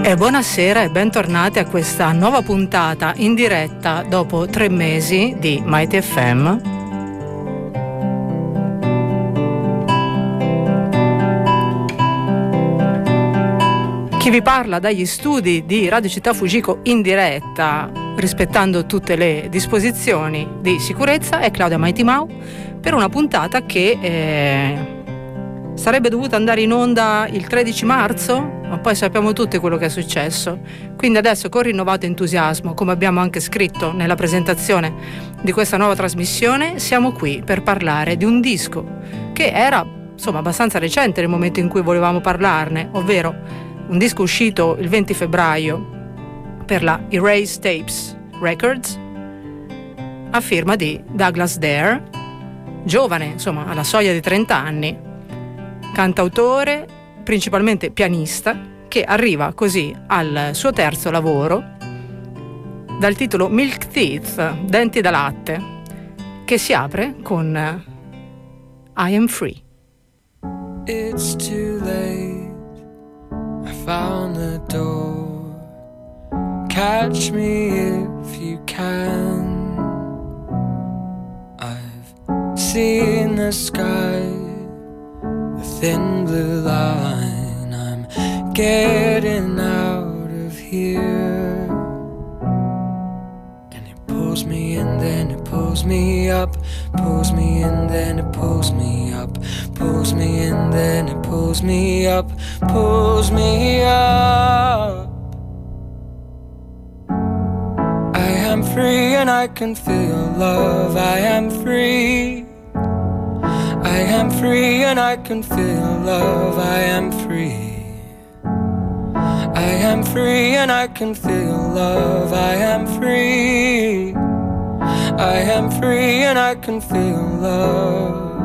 E buonasera e bentornati a questa nuova puntata in diretta dopo 3 mesi di Mighty FM. Chi vi parla dagli studi di Radio Città Fujiko in diretta, rispettando tutte le disposizioni di sicurezza, è Claudia Mighty Mau per una puntata che sarebbe dovuta andare in onda il 13 marzo, ma poi sappiamo tutti quello che è successo. Quindi adesso, con rinnovato entusiasmo, come abbiamo anche scritto nella presentazione di questa nuova trasmissione, siamo qui per parlare di un disco che era insomma abbastanza recente nel momento in cui volevamo parlarne, ovvero un disco uscito il 20 febbraio per la Erase Tapes Records a firma di Douglas Dare, giovane, insomma alla soglia di 30 anni, cantautore, principalmente pianista, che arriva così al suo terzo lavoro dal titolo Milk Teeth, denti da latte, che si apre con I Am Free. It's too late, I found the door, catch me if you can, I've seen the sky, thin blue line, I'm getting out of here. And it pulls me in, then it pulls me up, pulls me in, then it pulls me up, pulls me in, then it pulls me up, pulls me up. I am free and I can feel love, I am free. I am free and I can feel love, I am free. I am free and I can feel love, I am free. I am free and I can feel love.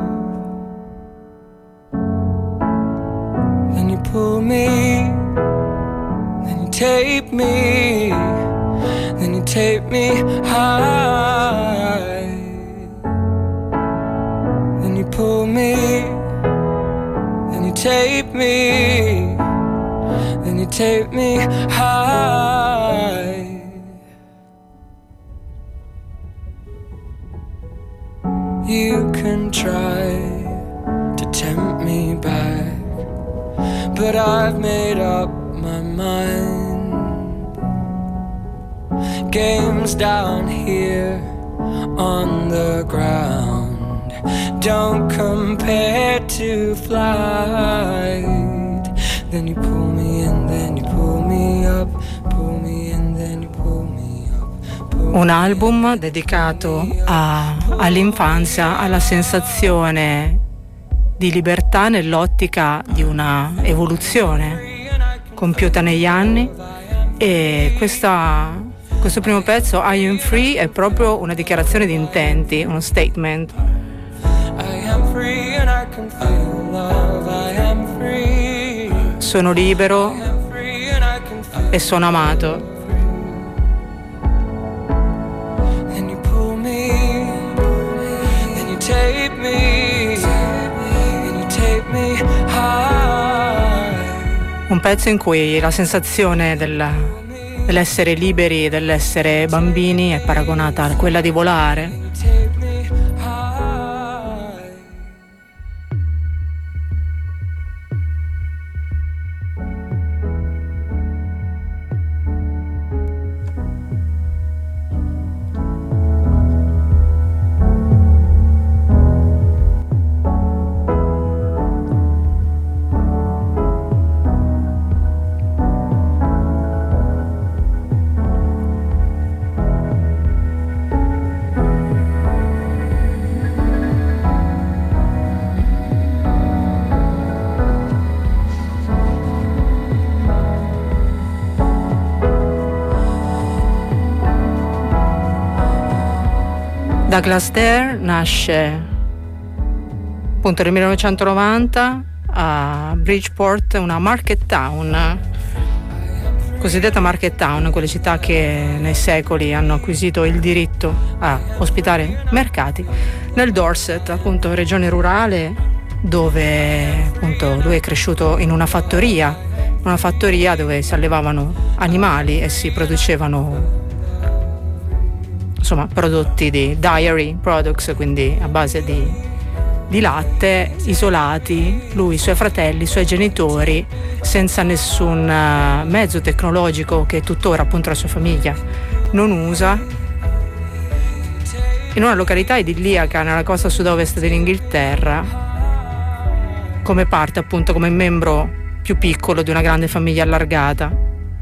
Then you pull me, then you tape me, then you tape me high. You pull me, then you tape me, then you tape me high. You can try to tempt me back, but I've made up my mind. Games down here on the ground don't compare to flight. Then you pull me in, then you pull me up, pull me in, then you pull me up. Un album dedicato all'infanzia, alla sensazione di libertà nell'ottica di una evoluzione compiuta negli anni, e questo primo pezzo, I Am Free, è proprio una dichiarazione di intenti, uno statement. Sono libero e sono amato. Un pezzo in cui la sensazione dell'essere liberi e dell'essere bambini è paragonata a quella di volare. Douglas Dare nasce appunto nel 1990 a Bridgeport, una market town, cosiddetta market town, quelle città che nei secoli hanno acquisito il diritto a ospitare mercati, nel Dorset, appunto regione rurale, dove appunto lui è cresciuto in una fattoria una fattoria dove si allevavano animali e si producevano, insomma, prodotti di dairy products, quindi a base di latte, isolati, lui, i suoi fratelli, i suoi genitori, senza nessun mezzo tecnologico che tuttora appunto la sua famiglia non usa, in una località idilliaca nella costa sud-ovest dell'Inghilterra, come parte appunto come membro più piccolo di una grande famiglia allargata.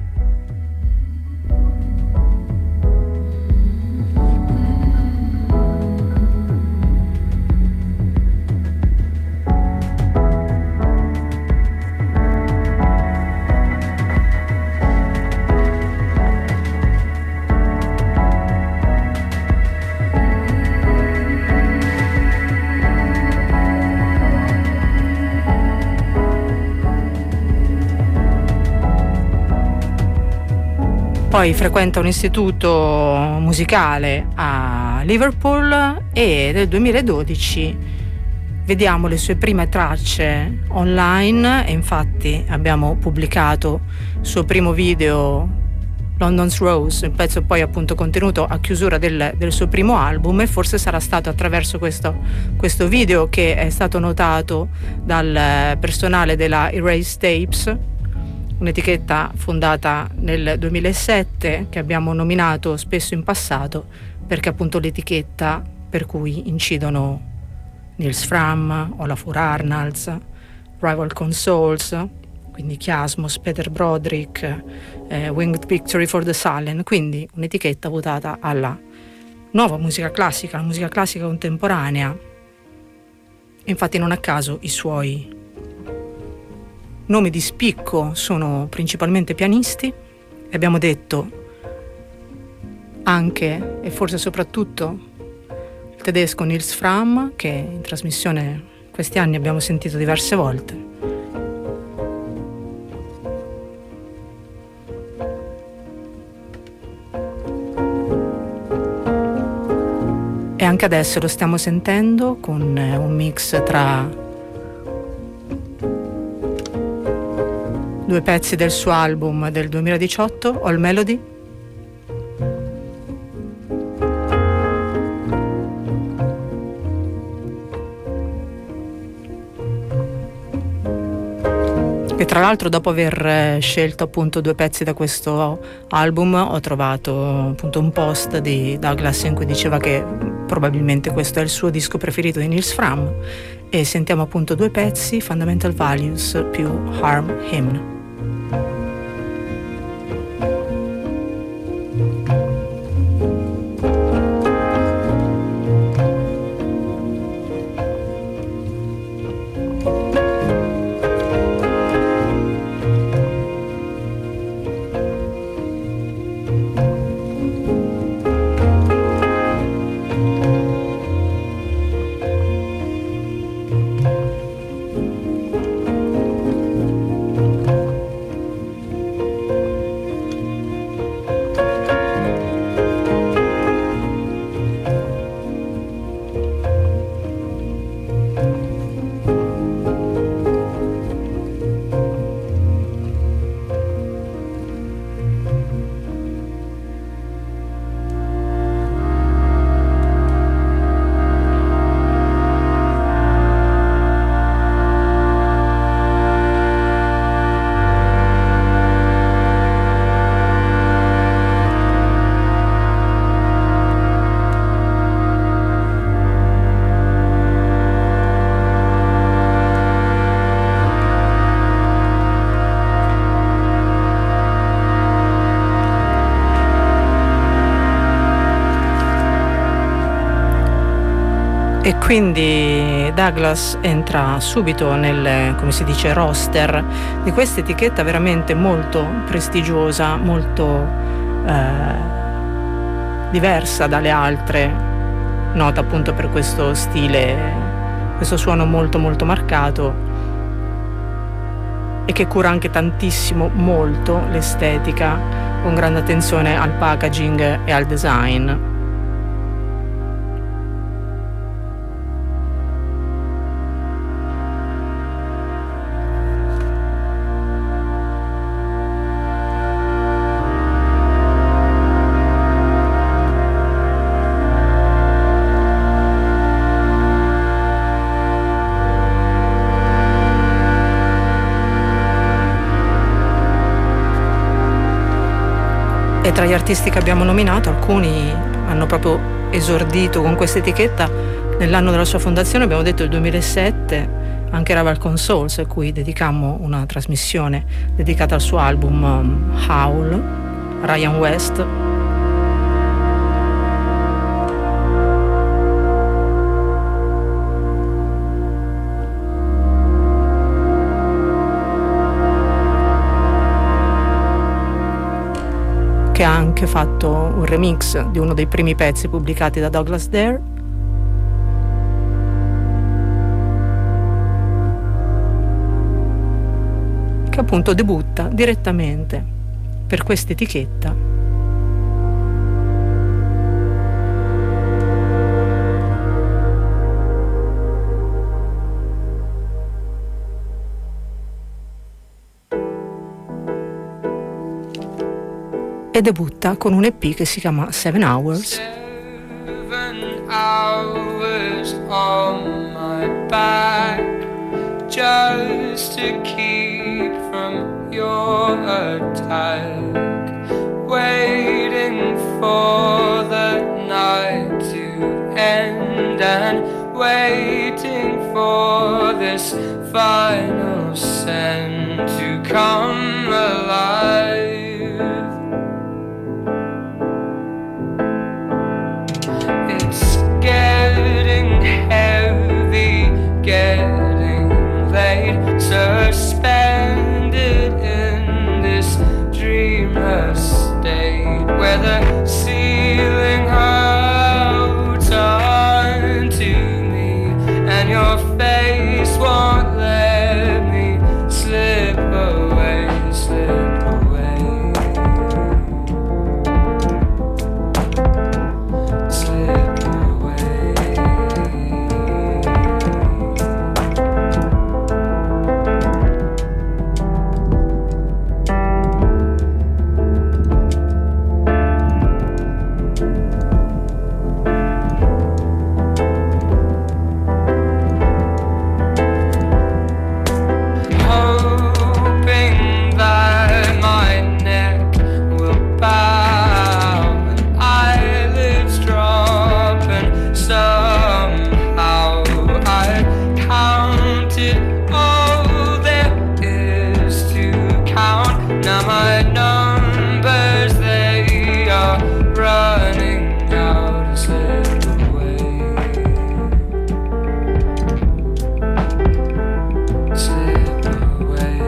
Poi frequenta un istituto musicale a Liverpool e nel 2012 vediamo le sue prime tracce online e infatti abbiamo pubblicato il suo primo video, London's Rose, il pezzo poi appunto contenuto a chiusura del suo primo album, e forse sarà stato attraverso questo video che è stato notato dal personale della Erase Tapes, un'etichetta fondata nel 2007 che abbiamo nominato spesso in passato perché appunto l'etichetta per cui incidono Nils Frahm, Olafur Arnalds, Rival Consoles, quindi Chiasmos, Peter Broderick, Winged Victory for the Sullen, quindi un'etichetta votata alla nuova musica classica, la musica classica contemporanea. Infatti non a caso i suoi nomi di spicco sono principalmente pianisti, e abbiamo detto anche e forse soprattutto il tedesco Nils Frahm, che in trasmissione questi anni abbiamo sentito diverse volte. E anche adesso lo stiamo sentendo con un mix tra due pezzi del suo album del 2018, All Melody, e tra l'altro dopo aver scelto appunto due pezzi da questo album ho trovato appunto un post di Douglas in cui diceva che probabilmente questo è il suo disco preferito di Nils Frahm, e sentiamo appunto due pezzi, Fundamental Values più Harm Hymn. E quindi Douglas entra subito nel, come si dice, roster di questa etichetta veramente molto prestigiosa, molto diversa dalle altre, nota appunto per questo stile, questo suono molto molto marcato, e che cura anche tantissimo, molto, l'estetica, con grande attenzione al packaging e al design. E tra gli artisti che abbiamo nominato, alcuni hanno proprio esordito con questa etichetta nell'anno della sua fondazione, abbiamo detto il 2007, anche Raval Consoles, a cui dedicammo una trasmissione dedicata al suo album Howl, Ryan West. Che ha anche fatto un remix di uno dei primi pezzi pubblicati da Douglas Dare. Che appunto debutta direttamente per questa etichetta e debutta con un EP che si chiama 7 Hours. 7 hours on my back just to keep from your attack, waiting for the night to end and waiting for this final scent to come alive. It's getting heavy, getting late, suspended in this dreamless state where the ceiling holds on to me and your face won't let me slip away, slip away, slip away. Hoping that my neck will bow and eyelids drop and somehow I counted all there is to count. Now my numbers, they are running out to slip away, slip away,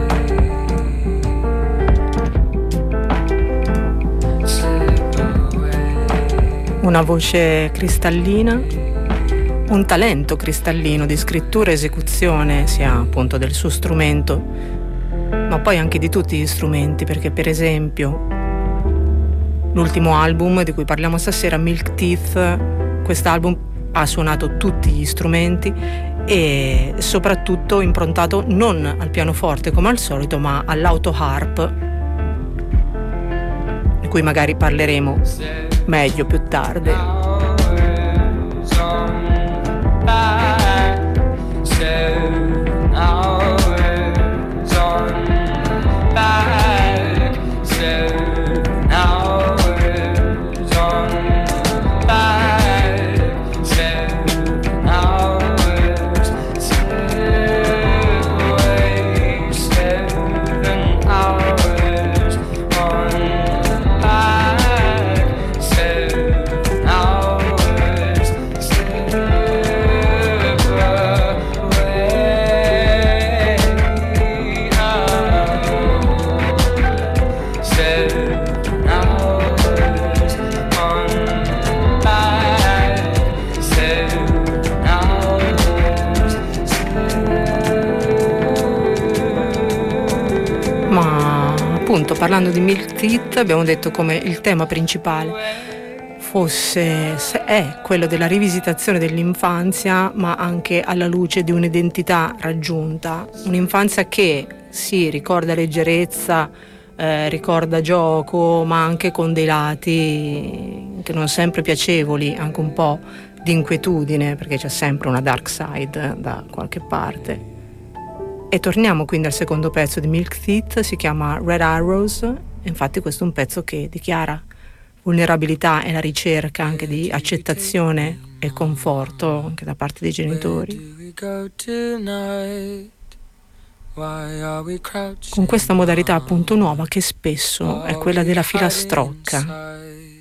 slip away. Una voce cristallina, un talento cristallino di scrittura e esecuzione, sia appunto del suo strumento, ma poi anche di tutti gli strumenti, perché per esempio l'ultimo album di cui parliamo stasera, Milk Teeth, quest'album ha suonato tutti gli strumenti e soprattutto improntato non al pianoforte come al solito, ma all'auto harp, di cui magari parleremo meglio più tardi. Hours on back, 7 hours on back, 7 hours on back, 7 hours, slip away, 7 hours on back, 7 hours, slip appunto parlando di Milk Teeth abbiamo detto come il tema principale è quello della rivisitazione dell'infanzia, ma anche alla luce di un'identità raggiunta, un'infanzia che sì, ricorda leggerezza, ricorda gioco, ma anche con dei lati che non sempre piacevoli, anche un po' di inquietudine, perché c'è sempre una dark side da qualche parte. E torniamo quindi al secondo pezzo di Milk Teeth, si chiama Red Arrows, infatti questo è un pezzo che dichiara vulnerabilità e la ricerca anche di accettazione e conforto anche da parte dei genitori. Con questa modalità appunto nuova che spesso è quella della filastrocca.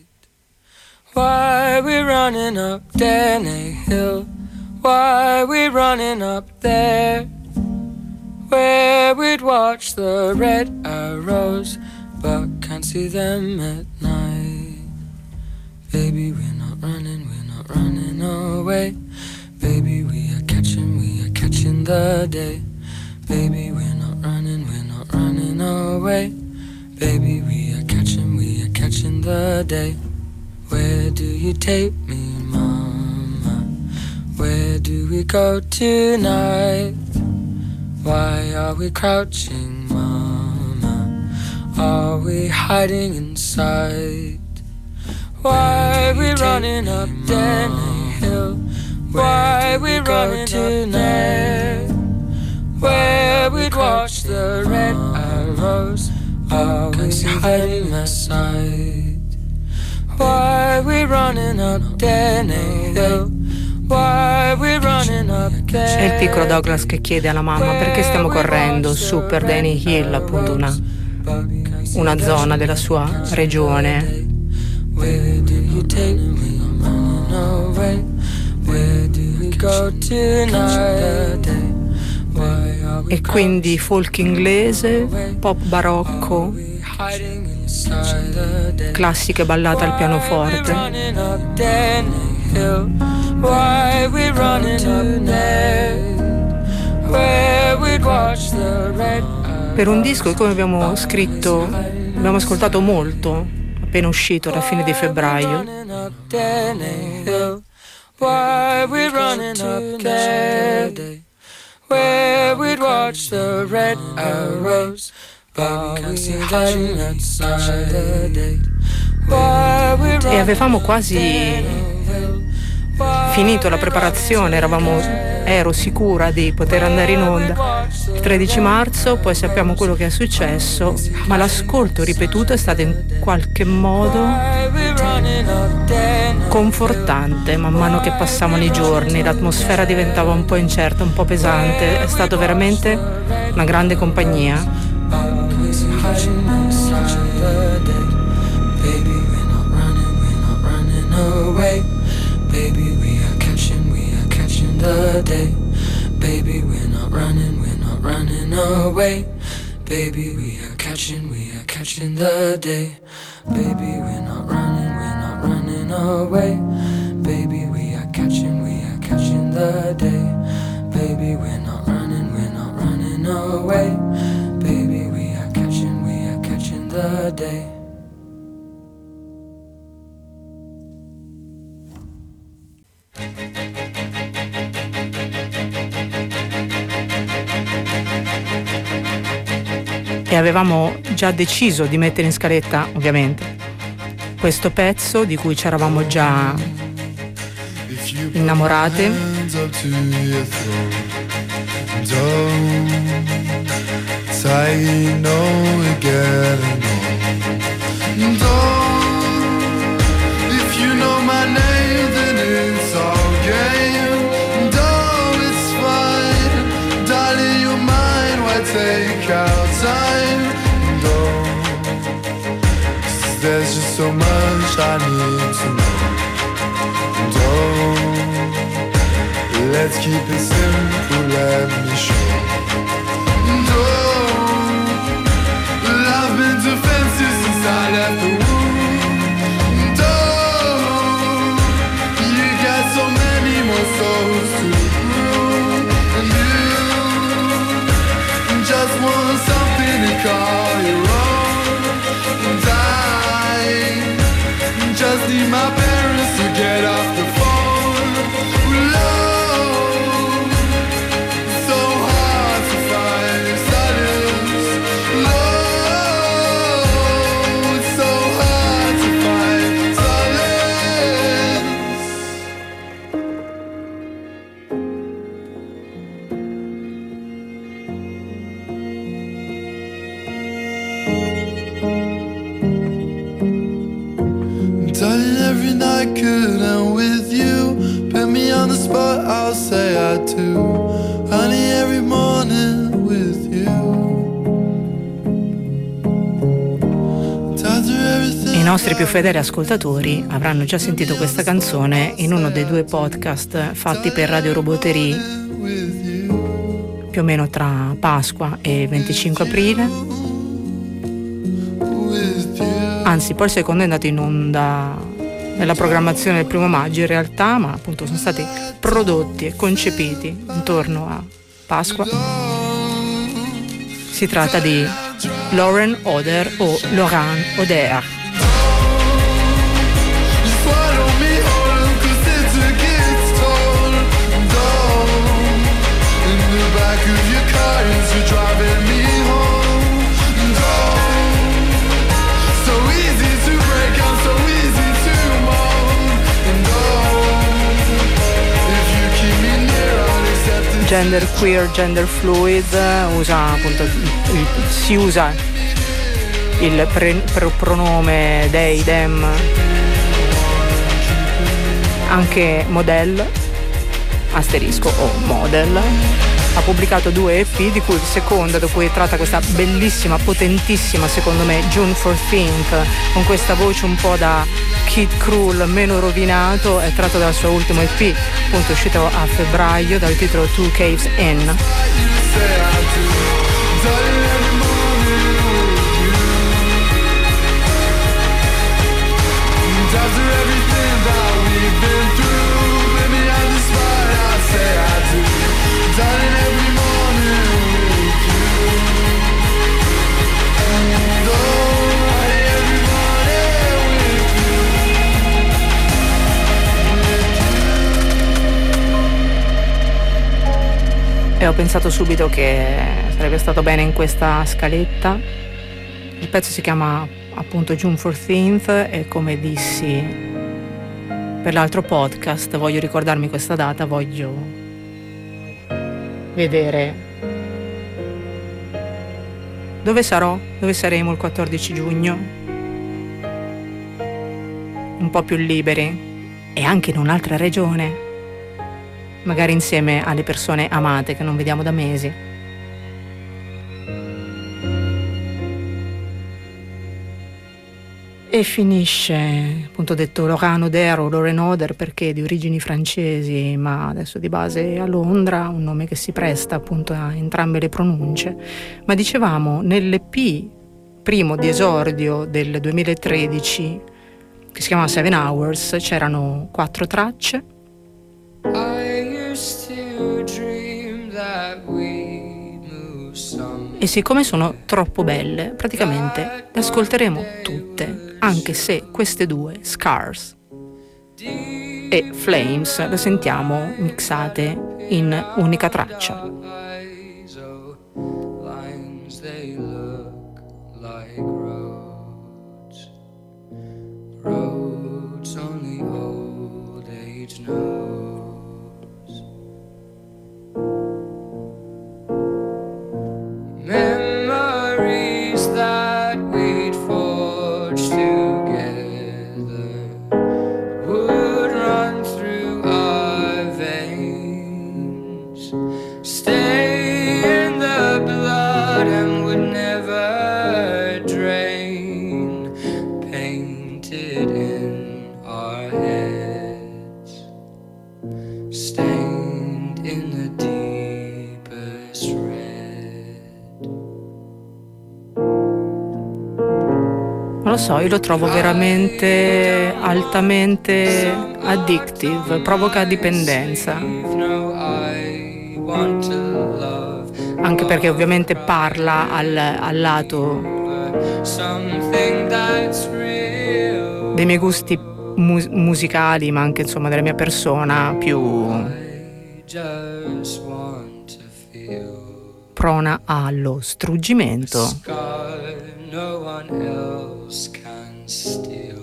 Why we running up Danny Hill? Why we running up there? Where we'd watch the red arrows, but can't see them at night. Baby, we're not running away. Baby, we are catching the day. Baby, we're not running away. Baby, we are catching the day. Where do you take me, mama? Where do we go tonight? Why are we crouching, mama? Are we hiding inside? Why are we running up Danny Hill? Why are we running tonight? Where we'd watch the red arrows? Are we hiding inside? Why we running up Danny Hill? Why we running up there? È il piccolo Douglas che chiede alla mamma perché stiamo correndo su per Danny Hill, appunto una zona della sua regione. Where do you take me? I'm running away. Where do we go tonight? E quindi folk inglese, pop barocco, classiche ballate al pianoforte. Per un disco che, come abbiamo scritto, abbiamo ascoltato molto, appena uscito alla fine di febbraio. Where we'd watch the red arrows, but we can't hide outside the day. E avevamo quasi finito la preparazione, ero sicura di poter andare in onda il 13 marzo, poi sappiamo quello che è successo, ma l'ascolto ripetuto è stato in qualche modo confortante. Man mano che passavano i giorni l'atmosfera diventava un po' incerta, un po' pesante, è stato veramente una grande compagnia. Baby, we are catching the day. Baby, we're not running away. Baby, we are catching the day. Baby, we're not running away. Baby, we are catching the day. Baby, we're not running away. Baby, we are catching the day. E avevamo già deciso di mettere in scaletta, ovviamente, questo pezzo di cui ci eravamo già innamorate. Take our time, there's just so much I need to know. Let's keep it simple, let me show. I've been defensive since I left the room. You got so many more souls to prove, and you just want something to call your own. And I just need my parents to get off the phone. Love, so hard to find. good, and with you, put me on the spot, I'll say I do. Honey, every morning with you. I nostri più fedeli ascoltatori avranno già sentito questa canzone in uno dei 2 podcast fatti per Radio Roboterie più o meno tra Pasqua e 25 aprile. Anzi, poi il secondo è andato in onda nella programmazione del 1 maggio in realtà, ma appunto sono stati prodotti e concepiti intorno a Pasqua. Si tratta di Lauren Oder o Laurent Oder. Gender queer, gender fluid, si usa il pronome they, them, anche model, asterisco o model. Ha pubblicato 2 EP, di cui il secondo, da cui tratta questa bellissima, potentissima, secondo me, June 14th, con questa voce un po' da Kid Cruel, meno rovinato, è tratto dal suo ultimo EP, appunto uscito a febbraio, dal titolo Two Caves In. E ho pensato subito che sarebbe stato bene in questa scaletta. Il pezzo si chiama appunto June 14th e, come dissi per l'altro podcast, voglio ricordarmi questa data, voglio vedere dove saremo il 14 giugno, un po' più liberi e anche in un'altra regione, magari insieme alle persone amate che non vediamo da mesi. E finisce, appunto, detto Laurent Oder o Lauren Oder perché di origini francesi, ma adesso di base a Londra, un nome che si presta appunto a entrambe le pronunce. Ma dicevamo, nell'EP primo di esordio del 2013, che si chiama 7 Hours, c'erano 4 tracce. E siccome sono troppo belle, praticamente le ascolteremo tutte, anche se queste 2, Scars e Flames, le sentiamo mixate in unica traccia. Non lo so, io lo trovo veramente altamente addictive, provoca dipendenza. Anche perché ovviamente parla al lato dei miei gusti musicali, ma anche insomma della mia persona più prona allo struggimento. No one else can steal.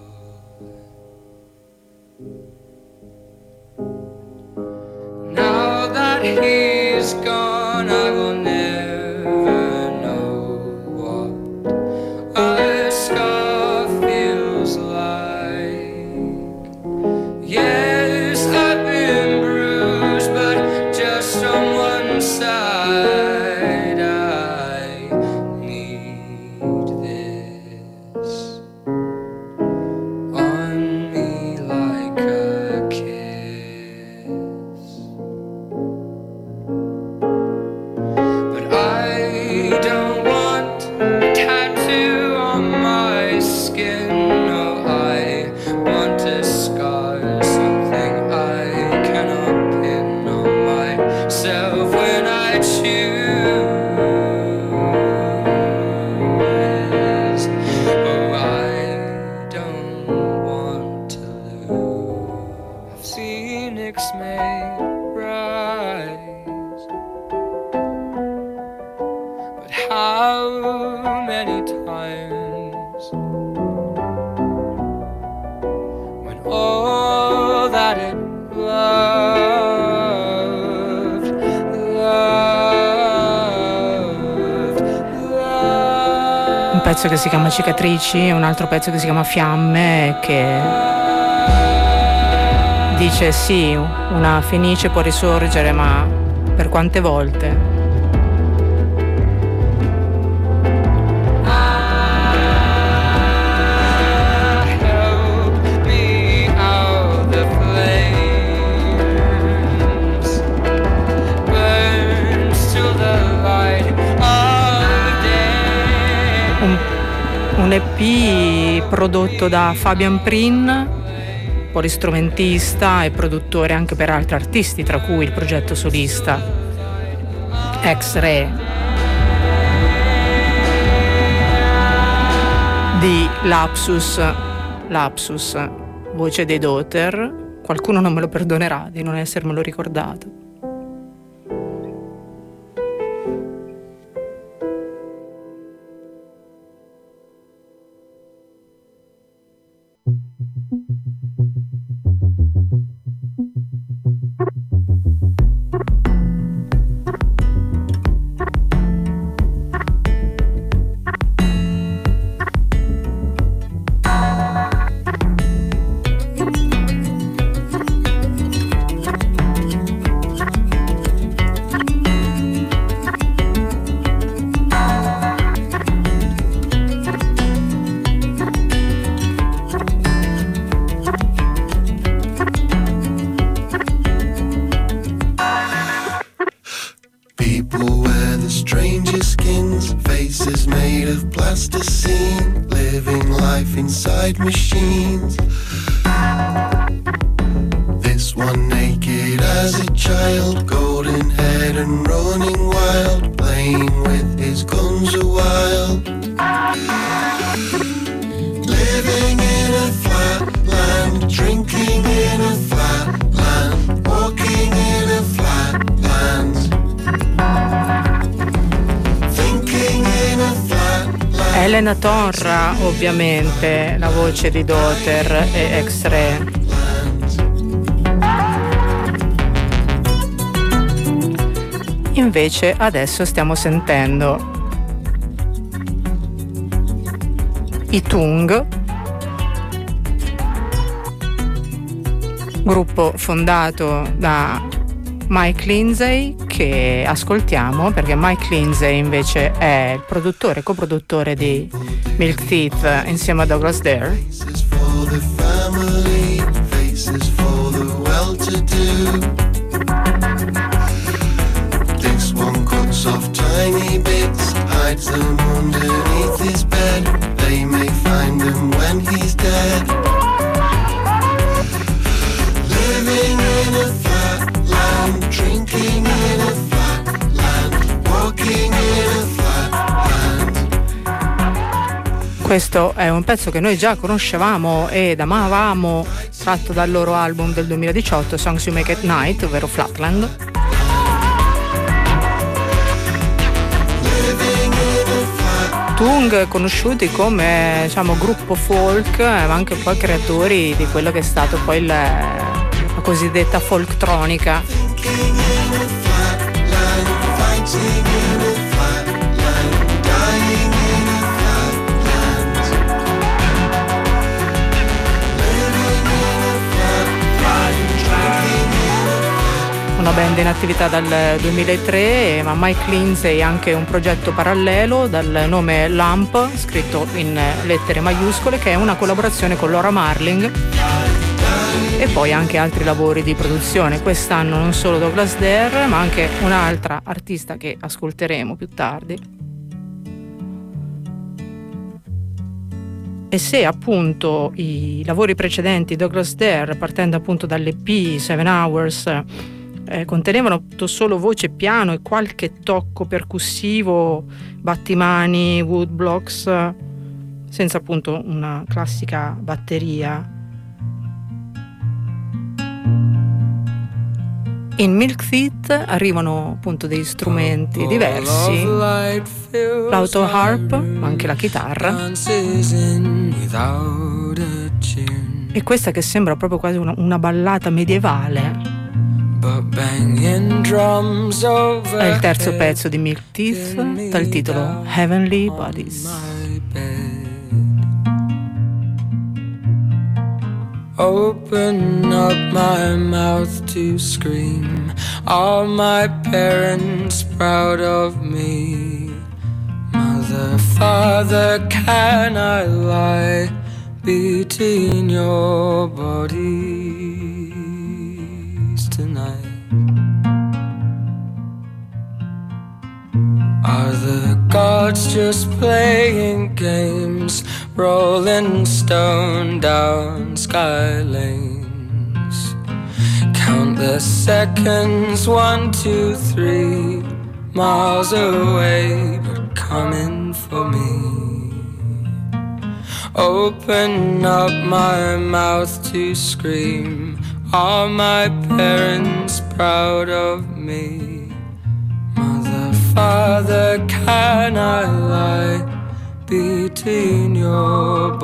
Now that he's gone, I will never know what a scar feels like. many times when all that it loved, un pezzo che si chiama Cicatrici, un altro pezzo che si chiama Fiamme, che dice sì, una fenice può risorgere, ma per quante volte? Un EP prodotto da Fabian Prin, polistrumentista e produttore anche per altri artisti, tra cui il progetto solista X-Ray di Lapsus, voce dei Daughter. Qualcuno non me lo perdonerà di non essermelo ricordato. Machines. This one naked as a child, golden haired and running wild, playing with his guns a while. Living in a flat land, drinking in a flat land, walking in a flat land, thinking in a flat land. Elena Torra, ovviamente, la voce di Daughter e X-Ray. Invece adesso stiamo sentendo i Tung, gruppo fondato da Mike Lindsay, che ascoltiamo perché Mike Lindsay invece è il produttore e coproduttore di Milk Teeth insieme a Douglas Dare. This one cuts off tiny bits, hides them underneath his bed. They may find him when he's dead. Living in a flat land, drinking in a flat land, walking in a flat land. Questo è un pezzo che noi già conoscevamo ed amavamo, tratto dal loro album del 2018, Songs You Make at Night, ovvero Flatland. Tung, conosciuti come, diciamo, gruppo folk, ma anche poi creatori di quello che è stato poi la cosiddetta folktronica. Una band in attività dal 2003, ma Mike Lindsay ha anche un progetto parallelo dal nome Lamp, scritto in lettere maiuscole, che è una collaborazione con Laura Marling, e poi anche altri lavori di produzione. Quest'anno non solo Douglas Dare, ma anche un'altra artista che ascolteremo più tardi. E se appunto i lavori precedenti Douglas Dare, partendo appunto dall'EP 7 Hours, contenevano solo voce, piano e qualche tocco percussivo, battimani, woodblocks, senza appunto una classica batteria. In Milk Teeth arrivano appunto dei strumenti diversi, l'auto harp, ma anche la chitarra, e questa che sembra proprio quasi una ballata medievale. È il terzo pezzo di Milk Teeth dal titolo Heavenly Bodies. Open up my mouth to scream. Are my parents proud of me? Mother, father, can I lie between your bodies tonight? Are the gods just playing games, rolling stone down sky lanes? Count the seconds, 1, 2, 3, miles away, but coming for me. Open up my mouth to scream. Are my parents proud of me? Father, can I lie between your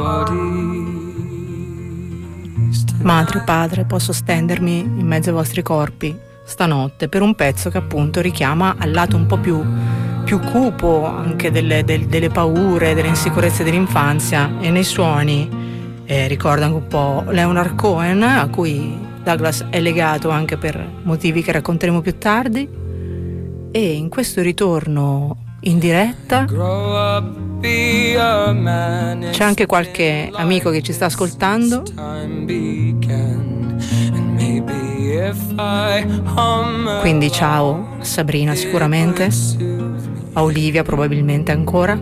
bodies tonight? Madre, padre, posso stendermi in mezzo ai vostri corpi stanotte per un pezzo che appunto richiama al lato un po' più cupo anche delle paure, delle insicurezze dell'infanzia, e nei suoni ricorda anche un po' Leonard Cohen, a cui Douglas è legato anche per motivi che racconteremo più tardi. E in questo ritorno in diretta c'è anche qualche amico che ci sta ascoltando, quindi ciao a Sabrina sicuramente, a Olivia probabilmente ancora,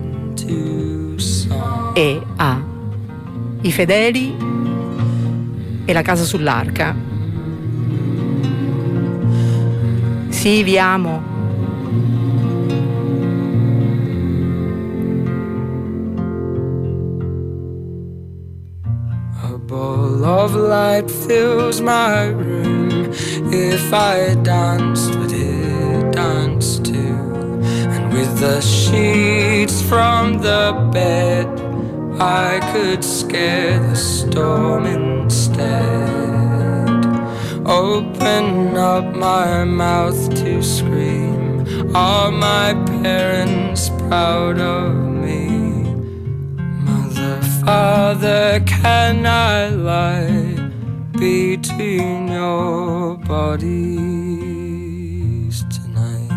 e a I Fedeli e La Casa sull'Arca. Sì, vi amo. A ball of light fills my room. If I danced, would it dance too? And with the sheets from the bed, I could scare the storm instead. Open up my mouth to scream. Are my parents proud of me? Father, can I lie between your bodies tonight?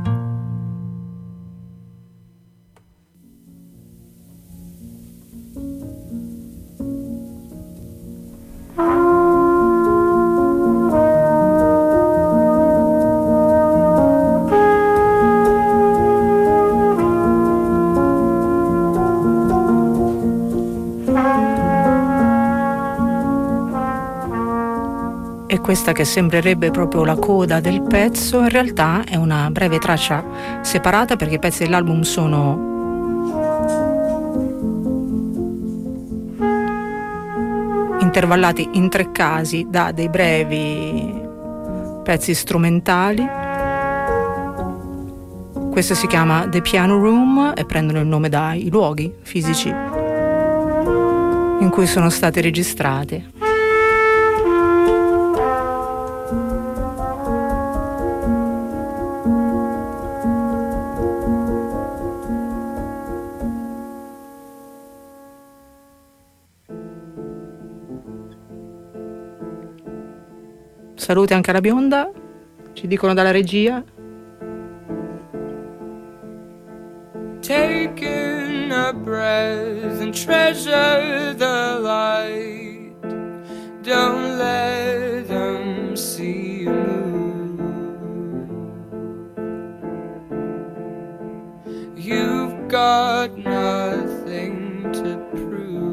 E questa che sembrerebbe proprio la coda del pezzo, in realtà è una breve traccia separata, perché i pezzi dell'album sono intervallati in 3 casi da dei brevi pezzi strumentali. Questo si chiama The Piano Room e prendono il nome dai luoghi fisici in cui sono state registrate. Salute anche alla bionda, ci dicono dalla regia. Taking a breath and treasure the light. Don't let them see you move. You've got nothing to prove.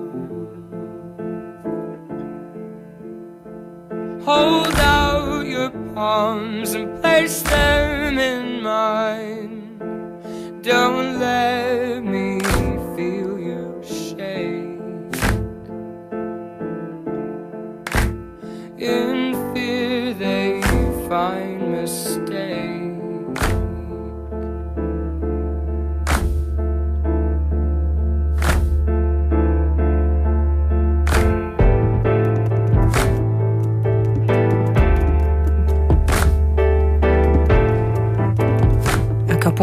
Hold out your palms and place them in mine. Don't let me feel you shake. In fear they find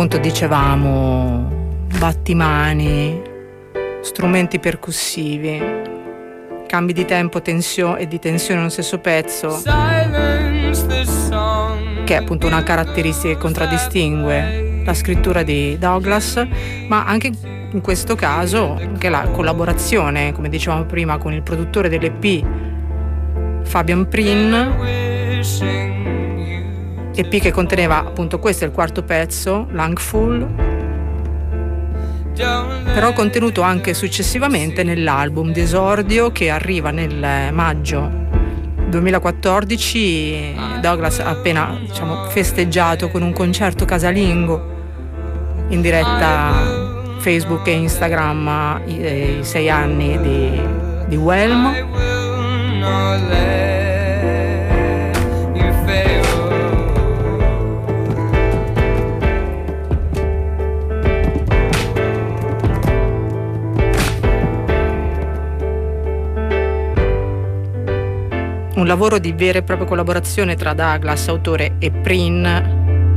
appunto dicevamo battimani, strumenti percussivi, cambi di tempo e di tensione nello stesso pezzo, che è appunto una caratteristica che contraddistingue la scrittura di Douglas, ma anche in questo caso anche la collaborazione, come dicevamo prima, con il produttore dell'EP Fabian Prin, EP che conteneva appunto, questo è il quarto pezzo, Lungful, però contenuto anche successivamente nell'album di esordio che arriva nel maggio 2014. Douglas ha appena, diciamo, festeggiato con un concerto casalingo in diretta Facebook e Instagram i 6 anni di Whelm. Un lavoro di vera e propria collaborazione tra Douglas, autore, e Prin.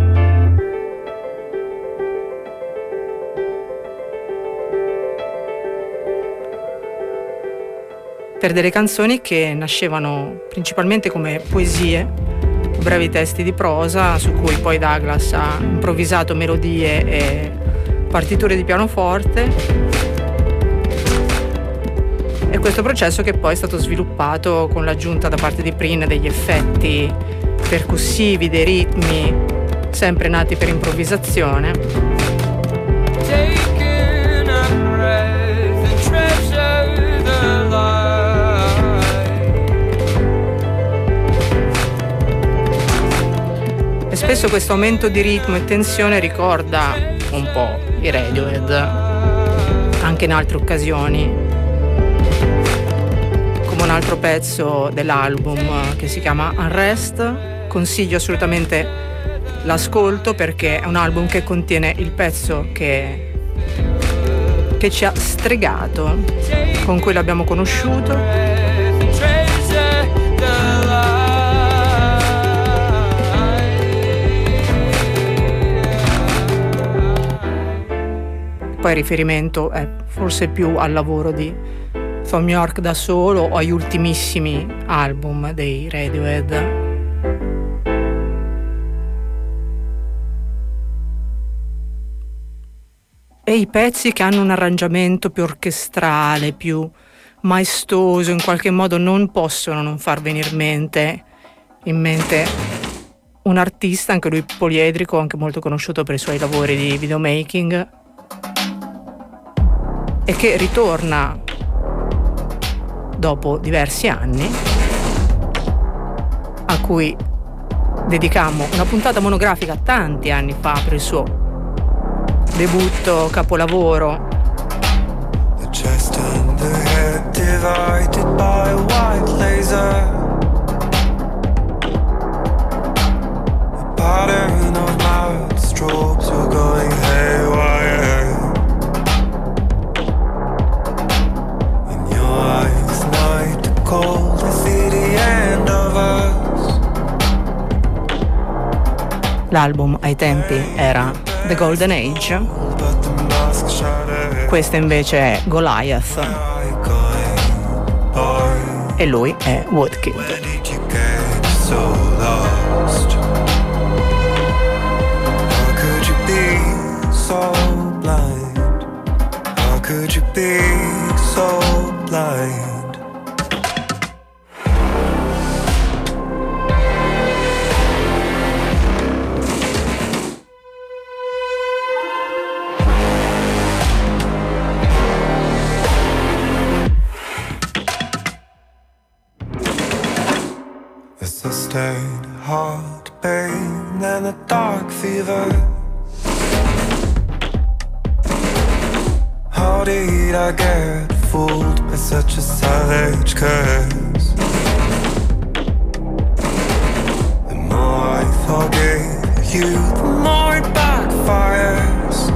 Per delle canzoni che nascevano principalmente come poesie, brevi testi di prosa, su cui poi Douglas ha improvvisato melodie e partiture di pianoforte. E questo processo che poi è stato sviluppato con l'aggiunta da parte di Prin degli effetti percussivi, dei ritmi, sempre nati per improvvisazione. E spesso questo aumento di ritmo e tensione ricorda un po' i Radiohead, anche in altre occasioni. Un altro pezzo dell'album che si chiama Unrest, consiglio assolutamente l'ascolto perché è un album che contiene il pezzo che ci ha stregato, con cui l'abbiamo conosciuto. Poi il riferimento è forse più al lavoro di Thom Yorke da solo o agli ultimissimi album dei Radiohead. E i pezzi che hanno un arrangiamento più orchestrale, più maestoso, in qualche modo non possono non far venire in mente un artista, anche lui poliedrico, anche molto conosciuto per i suoi lavori di videomaking, e che ritorna dopo diversi anni, a cui dedicammo una puntata monografica tanti anni fa per il suo debutto capolavoro. The chest and the head divided by a white laser. A pattern of mouth strobes were going haywire. In your eyes, night cold, I see the end of us. L'album ai tempi era The Golden Age, questa invece è Goliath e lui è Woodkid. Sustained heart pain and a dark fever. How did I get fooled by such a savage curse? The more I forgave you, the more it backfires.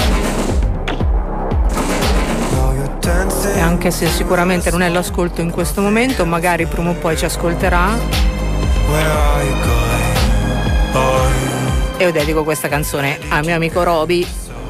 Now you're dancing. E anche se sicuramente non è l'ascolto in questo momento, magari prima o poi ci ascolterà. Where are you going, boy? e io dedico questa canzone al mio amico Roby,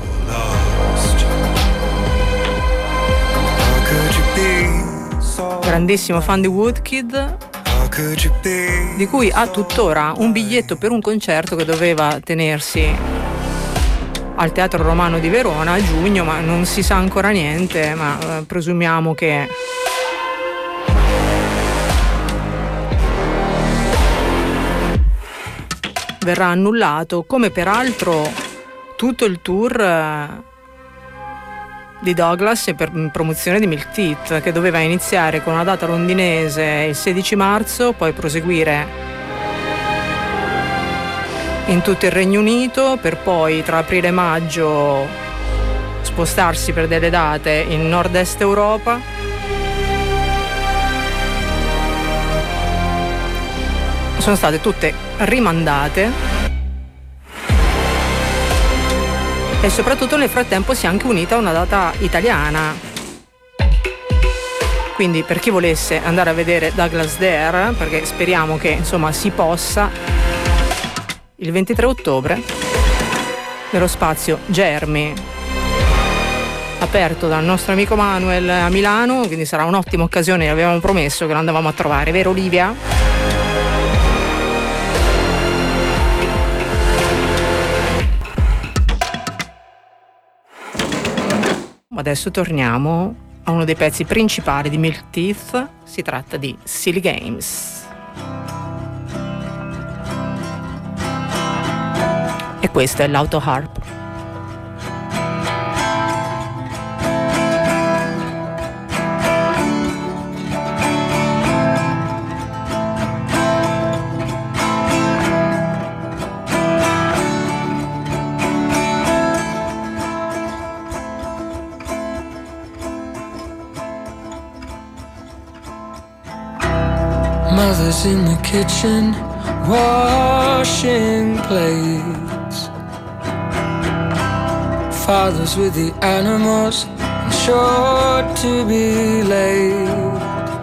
grandissimo fan di Woodkid, di cui ha tuttora un biglietto per un concerto che doveva tenersi al Teatro Romano di Verona a giugno, ma non si sa ancora niente, ma presumiamo che verrà annullato, come peraltro tutto il tour di Douglas per promozione di Milk Teeth, che doveva iniziare con una data londinese il 16 marzo, poi proseguire in tutto il Regno Unito, per poi tra aprile e maggio spostarsi per delle date in nord-est Europa. Sono state tutte rimandate e soprattutto nel frattempo si è anche unita una data italiana. Quindi per chi volesse andare a vedere Douglas Dare, perché speriamo che insomma si possa, il 23 ottobre nello spazio Germi, aperto dal nostro amico Manuel a Milano, quindi sarà un'ottima occasione, avevamo promesso che lo andavamo a trovare, vero Olivia? Adesso torniamo a uno dei pezzi principali di Milk Teeth, si tratta di Silly Games. E questo è l'auto harp. Mother's in the kitchen, washing plates. Father's with the animals, and sure to be late.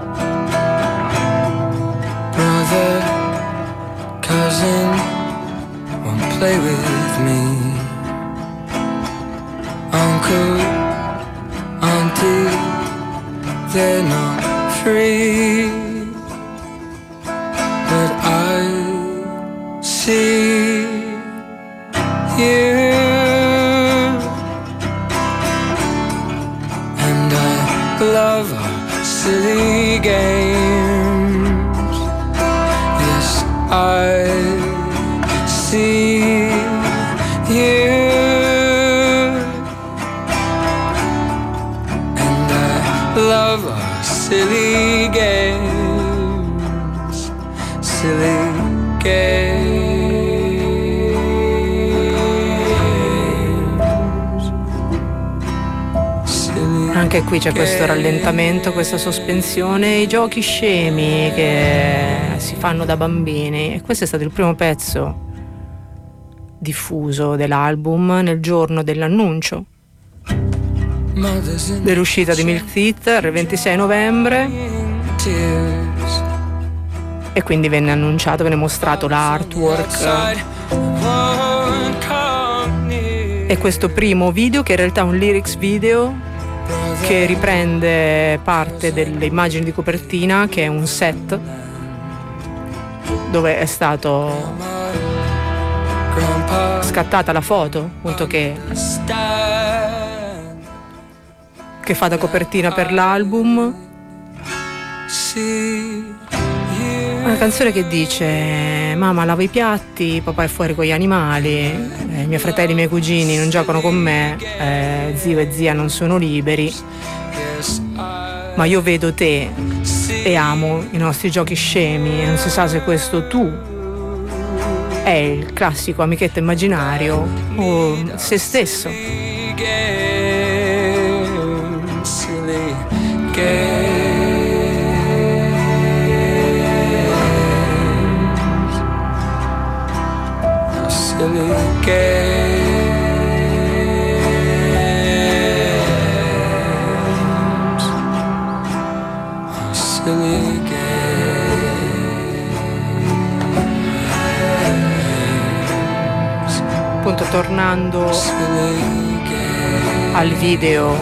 Brother, cousin, won't play with me. Uncle, auntie, they're not free. But I see you, and I love our silly games. Yes, I see you, and I love our silly games. Silly games. Silly Anche qui c'è questo rallentamento, questa sospensione, i giochi scemi che si fanno da bambini. E questo è stato il primo pezzo diffuso dell'album nel giorno dell'annuncio dell'uscita di Milk Teeth, il 26 novembre. E quindi venne annunciato, venne mostrato l'artwork e questo primo video, che in realtà è un lyrics video che riprende parte delle immagini di copertina, che è un set dove è stato scattata la foto appunto che fa da copertina per l'album. Una canzone che dice: mamma lava i piatti, papà è fuori con gli animali, i miei fratelli e i miei cugini non giocano con me, zio e zia non sono liberi, ma io vedo te e amo i nostri giochi scemi, e non si sa se questo tu è il classico amichetto immaginario o se stesso. Silly games, silly games, appunto tornando al video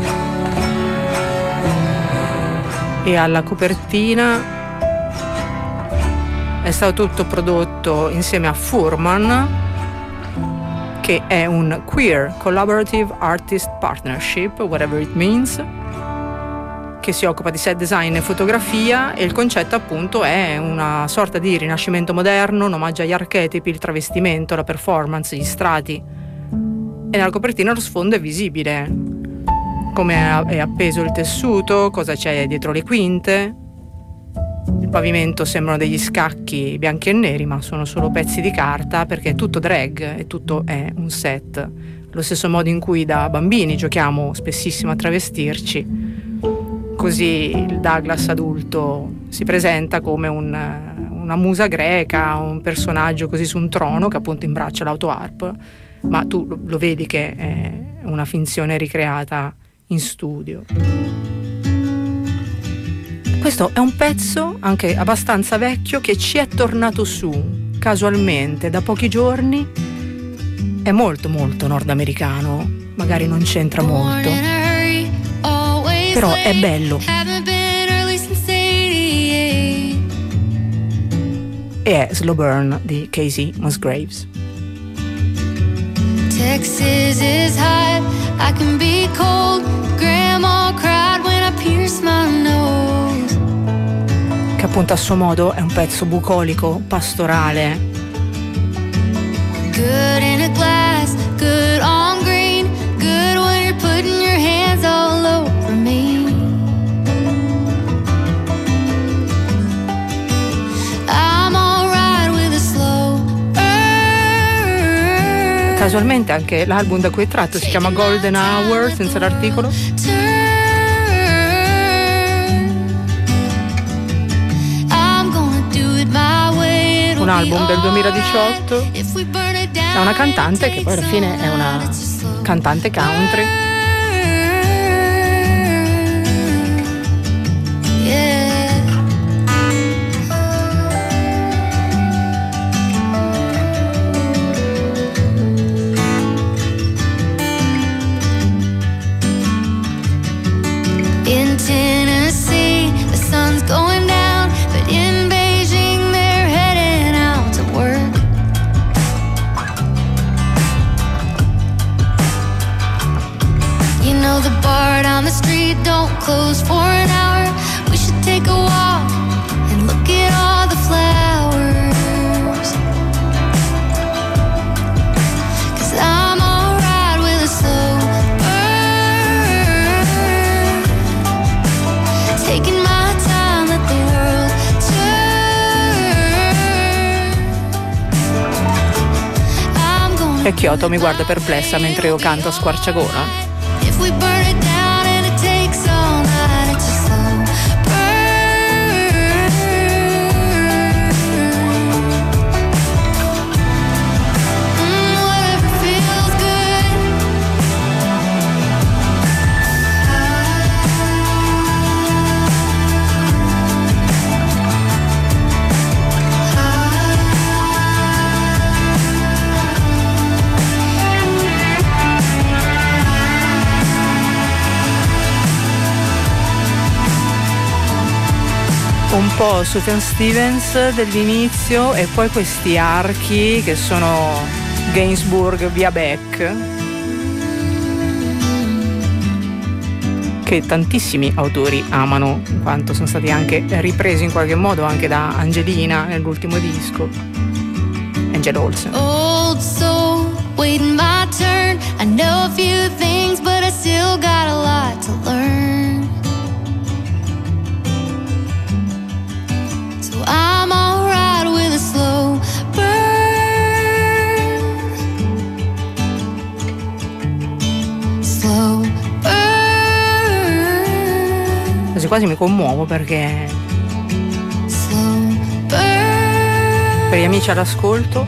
e alla copertina, è stato tutto prodotto insieme a Furman, che è un Queer Collaborative Artist Partnership, whatever it means, che si occupa di set design e fotografia, e il concetto appunto è una sorta di rinascimento moderno, un omaggio agli archetipi, il travestimento, la performance, gli strati. E nella copertina lo sfondo è visibile, come è appeso il tessuto, cosa c'è dietro le quinte. Il pavimento sembrano degli scacchi bianchi e neri, ma sono solo pezzi di carta, perché è tutto drag e tutto è un set. Allo stesso modo in cui da bambini giochiamo spessissimo a travestirci, così il Douglas adulto si presenta come una musa greca, un personaggio così su un trono che appunto imbraccia l'autoharp, ma tu lo vedi che è una finzione ricreata in studio. Questo è un pezzo anche abbastanza vecchio che ci è tornato su casualmente da pochi giorni. È molto molto nordamericano, magari non c'entra molto, però è bello. E è Slow Burn di Casey Musgraves. Texas is hot, I can be cold. Grandma cried when I pierced my nose. Che appunto a suo modo è un pezzo bucolico, pastorale. Good in a glass, good on green. Good when you're putting your hands all over me. I'm alright with a slow burn. Casualmente anche l'album da cui è tratto si chiama Golden Hour, senza l'articolo. Un album del 2018 da una cantante che poi alla fine è una cantante country. In Tennessee, the sun's going down, but in Beijing they're heading out to work. You know the bar down the street don't close for an hour. We should take a walk and look at all the flowers. 'Cause I'm alright with a slow burn, taking my time, let the world turn. I'm gonna E Kyoto mi guarda perplessa mentre io canto a squarciagola. if we burn it down and it takes all night, it's a slow burn. Whatever feels good. Un po' Sufjan Stevens dell'inizio e poi questi archi che sono Gainsbourg via Beck, che tantissimi autori amano, in quanto sono stati anche ripresi in qualche modo anche da Angelina nell'ultimo disco, Angel Olsen. Old soul, waiting my turn. I know a few things, but I still got a lot to learn. So I'm alright with a slow burn. Slow burn. Quasi quasi mi commuovo perché Slow burn. per gli amici all'ascolto.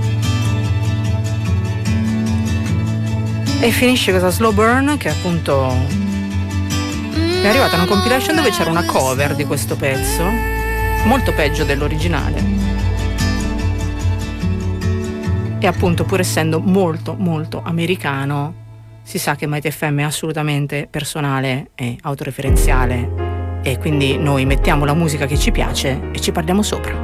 E finisce questa Slow Burn che appunto mi è arrivata una compilation dove c'era una cover di questo pezzo molto peggio dell'originale. E appunto, pur essendo molto molto americano, si sa che Mighty FM è assolutamente personale e autoreferenziale, e quindi noi mettiamo la musica che ci piace e ci parliamo sopra.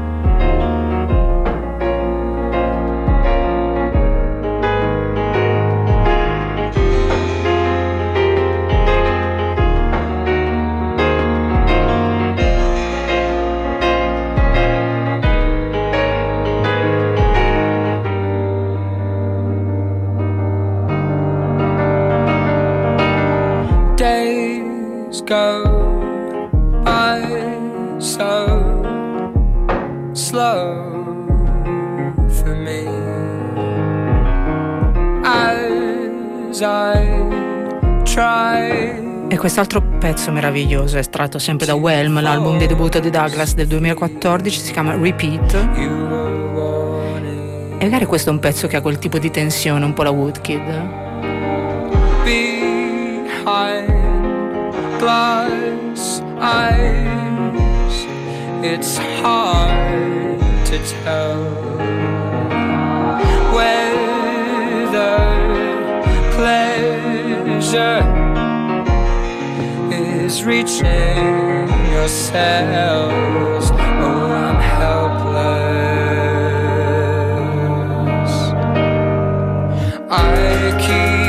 Go by so slow for me as I try. E quest'altro pezzo meraviglioso, estratto sempre da Whelm, l'album di debutto di Douglas del 2014, si chiama Repeat. E magari questo è un pezzo che ha quel tipo di tensione, un po' la Woodkid. Behind glass eyes, it's hard to tell whether pleasure is reaching your cells. Oh, I'm helpless. I keep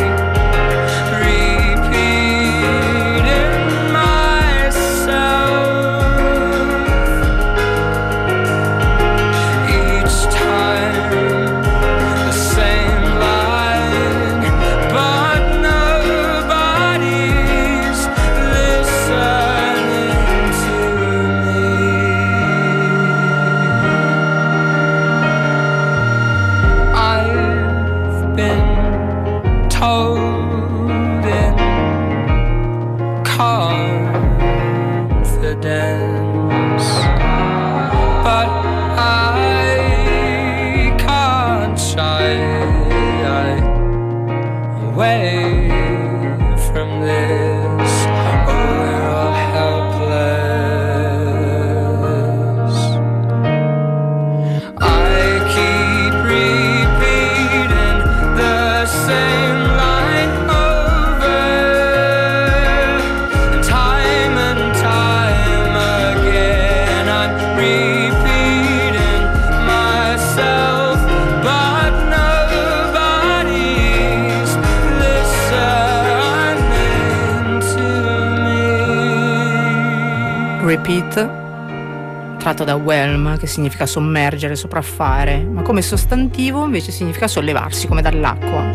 Repeat, tratto da Whelm, che significa sommergere, sopraffare, ma come sostantivo invece significa sollevarsi, come dall'acqua.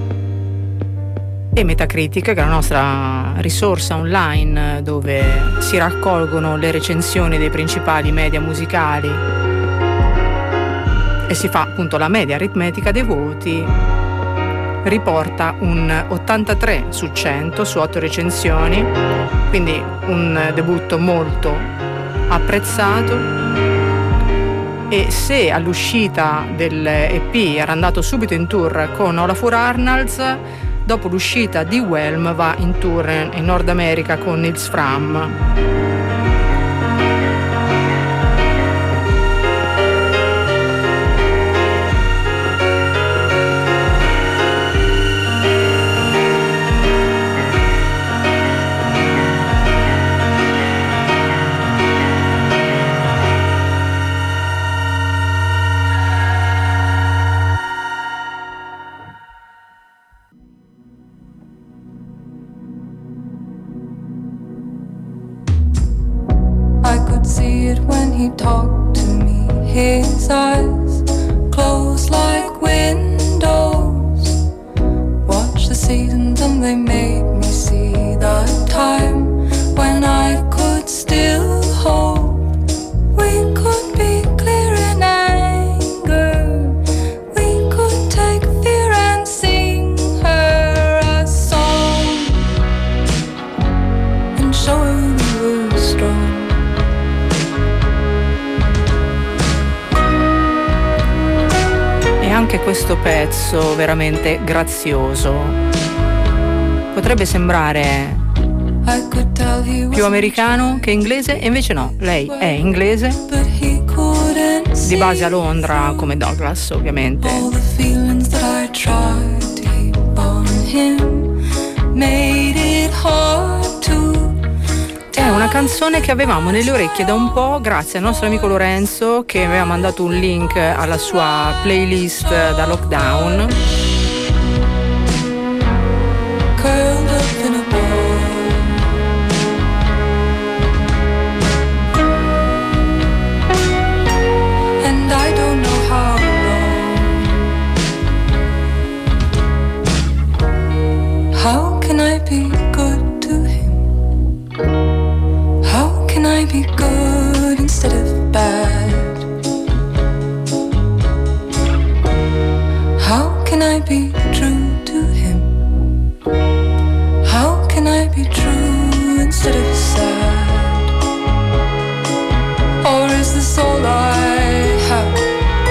E Metacritic, che è la nostra risorsa online dove si raccolgono le recensioni dei principali media musicali e si fa appunto la media aritmetica dei voti, riporta un 83 su 100 su 8 recensioni, quindi un debutto molto apprezzato. E se all'uscita dell'EP era andato subito in tour con Olafur Arnalds, dopo l'uscita di Whelm va in tour in Nord America con Nils Fram. See it when he talked to me. His eyes closed like windows. Watch the seasons and they made me see the time when I could still hope. We could be clear in anger. We could take fear and sing her a song and show her we were strong. Anche questo pezzo veramente grazioso. Potrebbe sembrare più americano che inglese, e invece no, lei è inglese di base a Londra come Douglas, ovviamente. All the feelings that I tried to keep on him made it hard to. È una canzone che avevamo nelle orecchie da un po', grazie al nostro amico Lorenzo che aveva mandato un link alla sua playlist da lockdown. Curled up in a ball. And I don't know how long. How can I be good to him? How can I be good instead of bad? How can I be true to him? How can I be true instead of sad? Or is this all I have?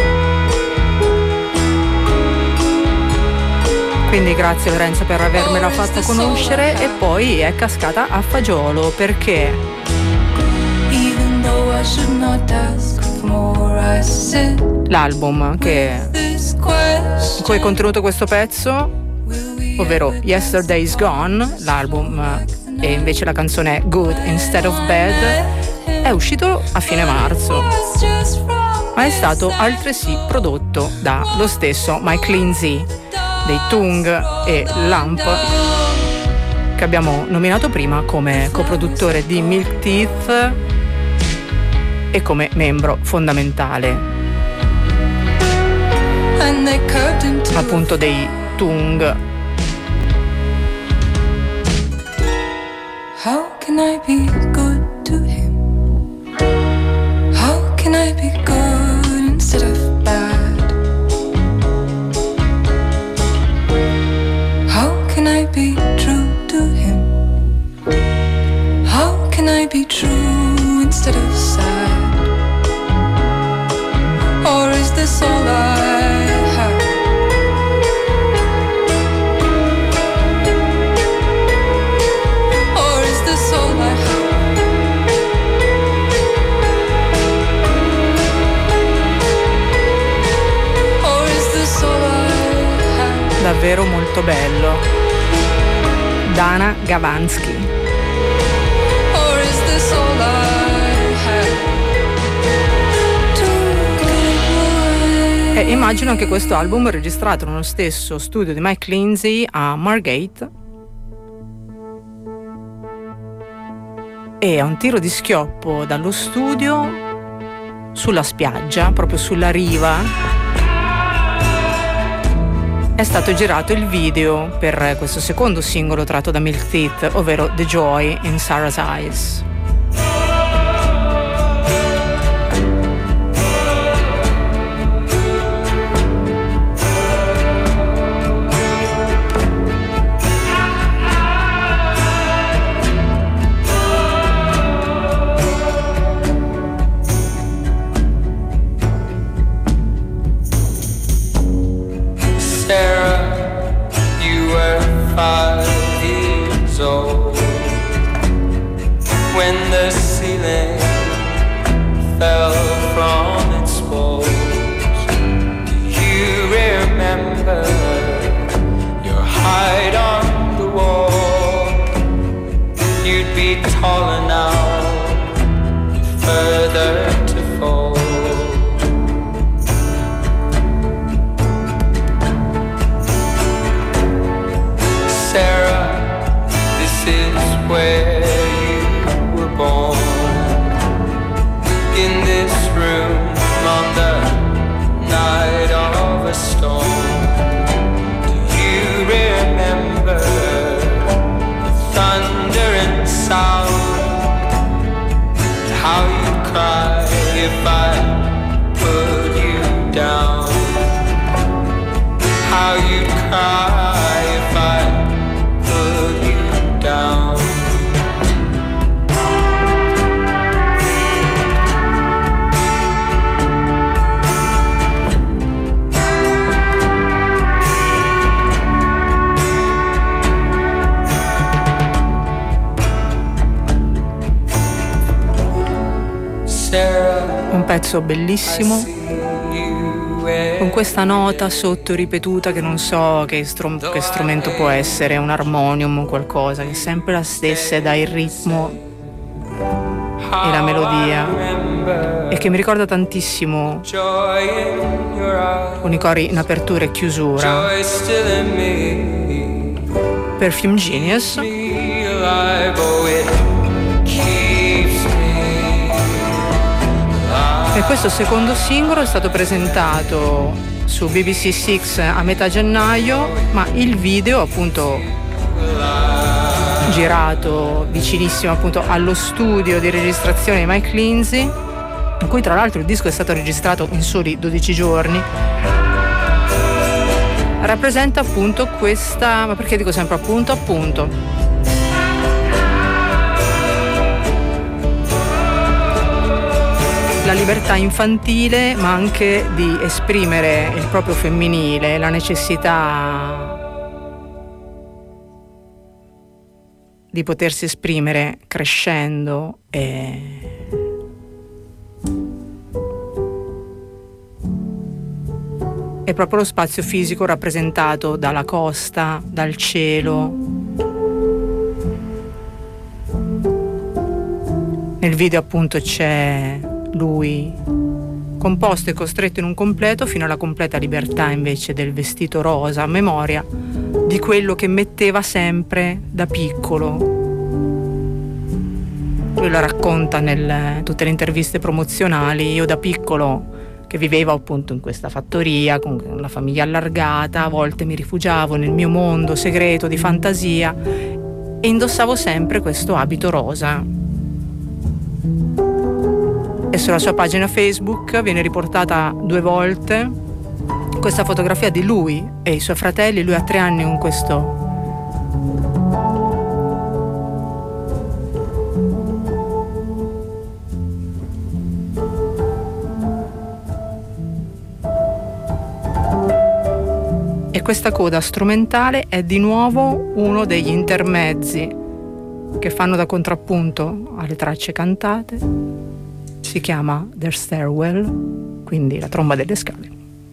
Quindi grazie Lorenzo per avermela fatta conoscere. E poi è cascata a fagiolo perché Even though I should not ask for more, I sit l'album che this in cui è question. contenuto questo pezzo, ovvero Yesterday's Gone, l'album, e invece la canzone Good Instead of Bad, è uscito a fine marzo, ma è stato altresì prodotto dallo stesso Mike Lindsay dei Tung e Lamp, che abbiamo nominato prima come coproduttore di Milk Teeth e come membro fondamentale And they curved into appunto dei Tung. How can I be good to him? How can I be good instead of bad? How can I be true to him? How can I be true instead of sad? Or is this all I have? Or is this all I have? Or is this all I have? Davvero molto bello. Dana Gavansky. Or is this all I have? To give away. E immagino anche questo album registrato nello stesso studio di Mike Lindsay a Margate. E a un tiro di schioppo dallo studio, sulla spiaggia, proprio sulla riva, è stato girato il video per questo secondo singolo tratto da Milk Teeth, ovvero The Joy in Sarah's Eyes. Sarah, you were 5 years old when the ceiling fell from its poles. Do you remember your height on the wall? You'd be taller now, further to fall. Sarah, this is where you were born. In this room on the night of a storm. Do you remember the thunder and sound? How you'd cry if I put you down? How you'd cry if I put you down. Un pezzo bellissimo, con questa nota sotto ripetuta che non so che strumento può essere, un armonium o qualcosa, che è sempre la stessa e dà il ritmo e la melodia, e che mi ricorda tantissimo con i cori in apertura e chiusura. Perfume Genius. E questo secondo singolo è stato presentato su BBC Six a metà gennaio, ma il video, appunto, girato vicinissimo appunto allo studio di registrazione di Mike Lindsay, in cui tra l'altro il disco è stato registrato in soli 12 giorni, rappresenta appunto questa, ma perché dico sempre appunto, la libertà infantile, ma anche di esprimere il proprio femminile, la necessità di potersi esprimere crescendo e proprio lo spazio fisico rappresentato dalla costa, dal cielo. Nel video appunto c'è lui composto e costretto in un completo fino alla completa libertà invece del vestito rosa, a memoria di quello che metteva sempre da piccolo. Lui lo racconta in tutte le interviste promozionali. Io da piccolo, che vivevo appunto in questa fattoria con la famiglia allargata, a volte mi rifugiavo nel mio mondo segreto di fantasia e indossavo sempre questo abito rosa. E sulla sua pagina Facebook viene riportata 2 volte questa fotografia di lui e i suoi fratelli. Lui ha 3 anni con questo e questa coda strumentale è di nuovo uno degli intermezzi che fanno da contrappunto alle tracce cantate. Si chiama The Stairwell, quindi la tromba delle scale.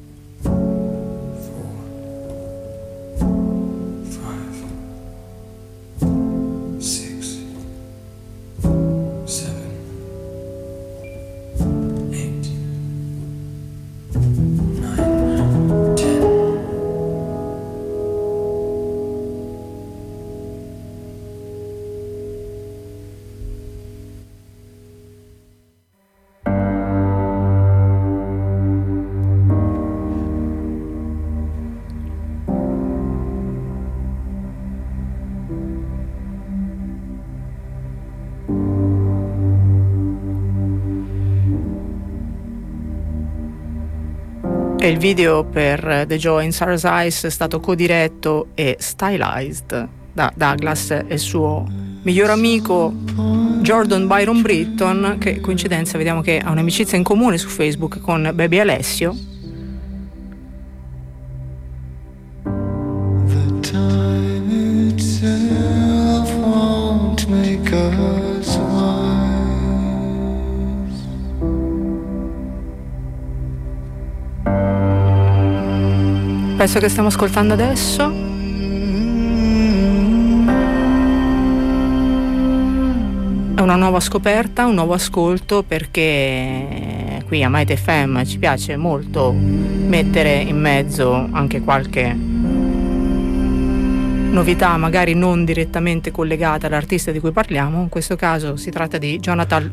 E il video per The Joy in Sarah's Eyes è stato codiretto e stylized da Douglas e il suo miglior amico Jordan Byron Britton, che coincidenza vediamo che ha un'amicizia in comune su Facebook con Baby Alessio. The time itself won't make us wise. Il pezzo che stiamo ascoltando adesso è una nuova scoperta, un nuovo ascolto, perché qui a Mighty FM ci piace molto mettere in mezzo anche qualche novità magari non direttamente collegata all'artista di cui parliamo. In questo caso si tratta di Jonathan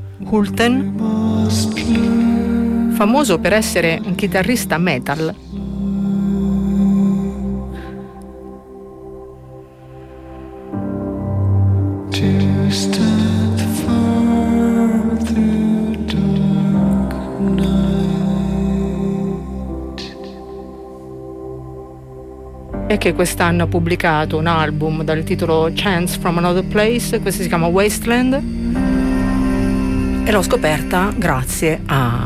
Hulten, famoso per essere un chitarrista metal. E che quest'anno ha pubblicato un album dal titolo Chants from Another Place. Questo si chiama Wasteland e l'ho scoperta grazie a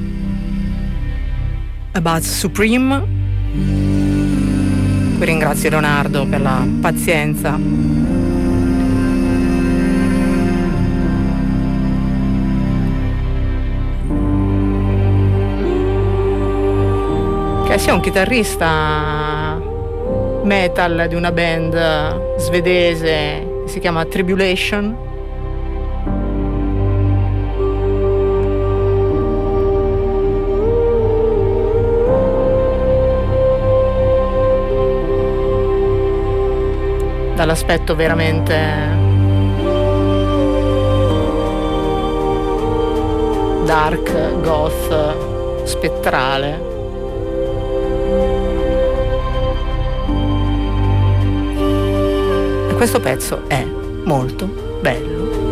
Buzz Supreme. Qui ringrazio Leonardo per la pazienza. Sia un chitarrista metal di una band svedese che si chiama Tribulation. Dall'aspetto veramente dark, goth, spettrale. E questo pezzo è molto bello.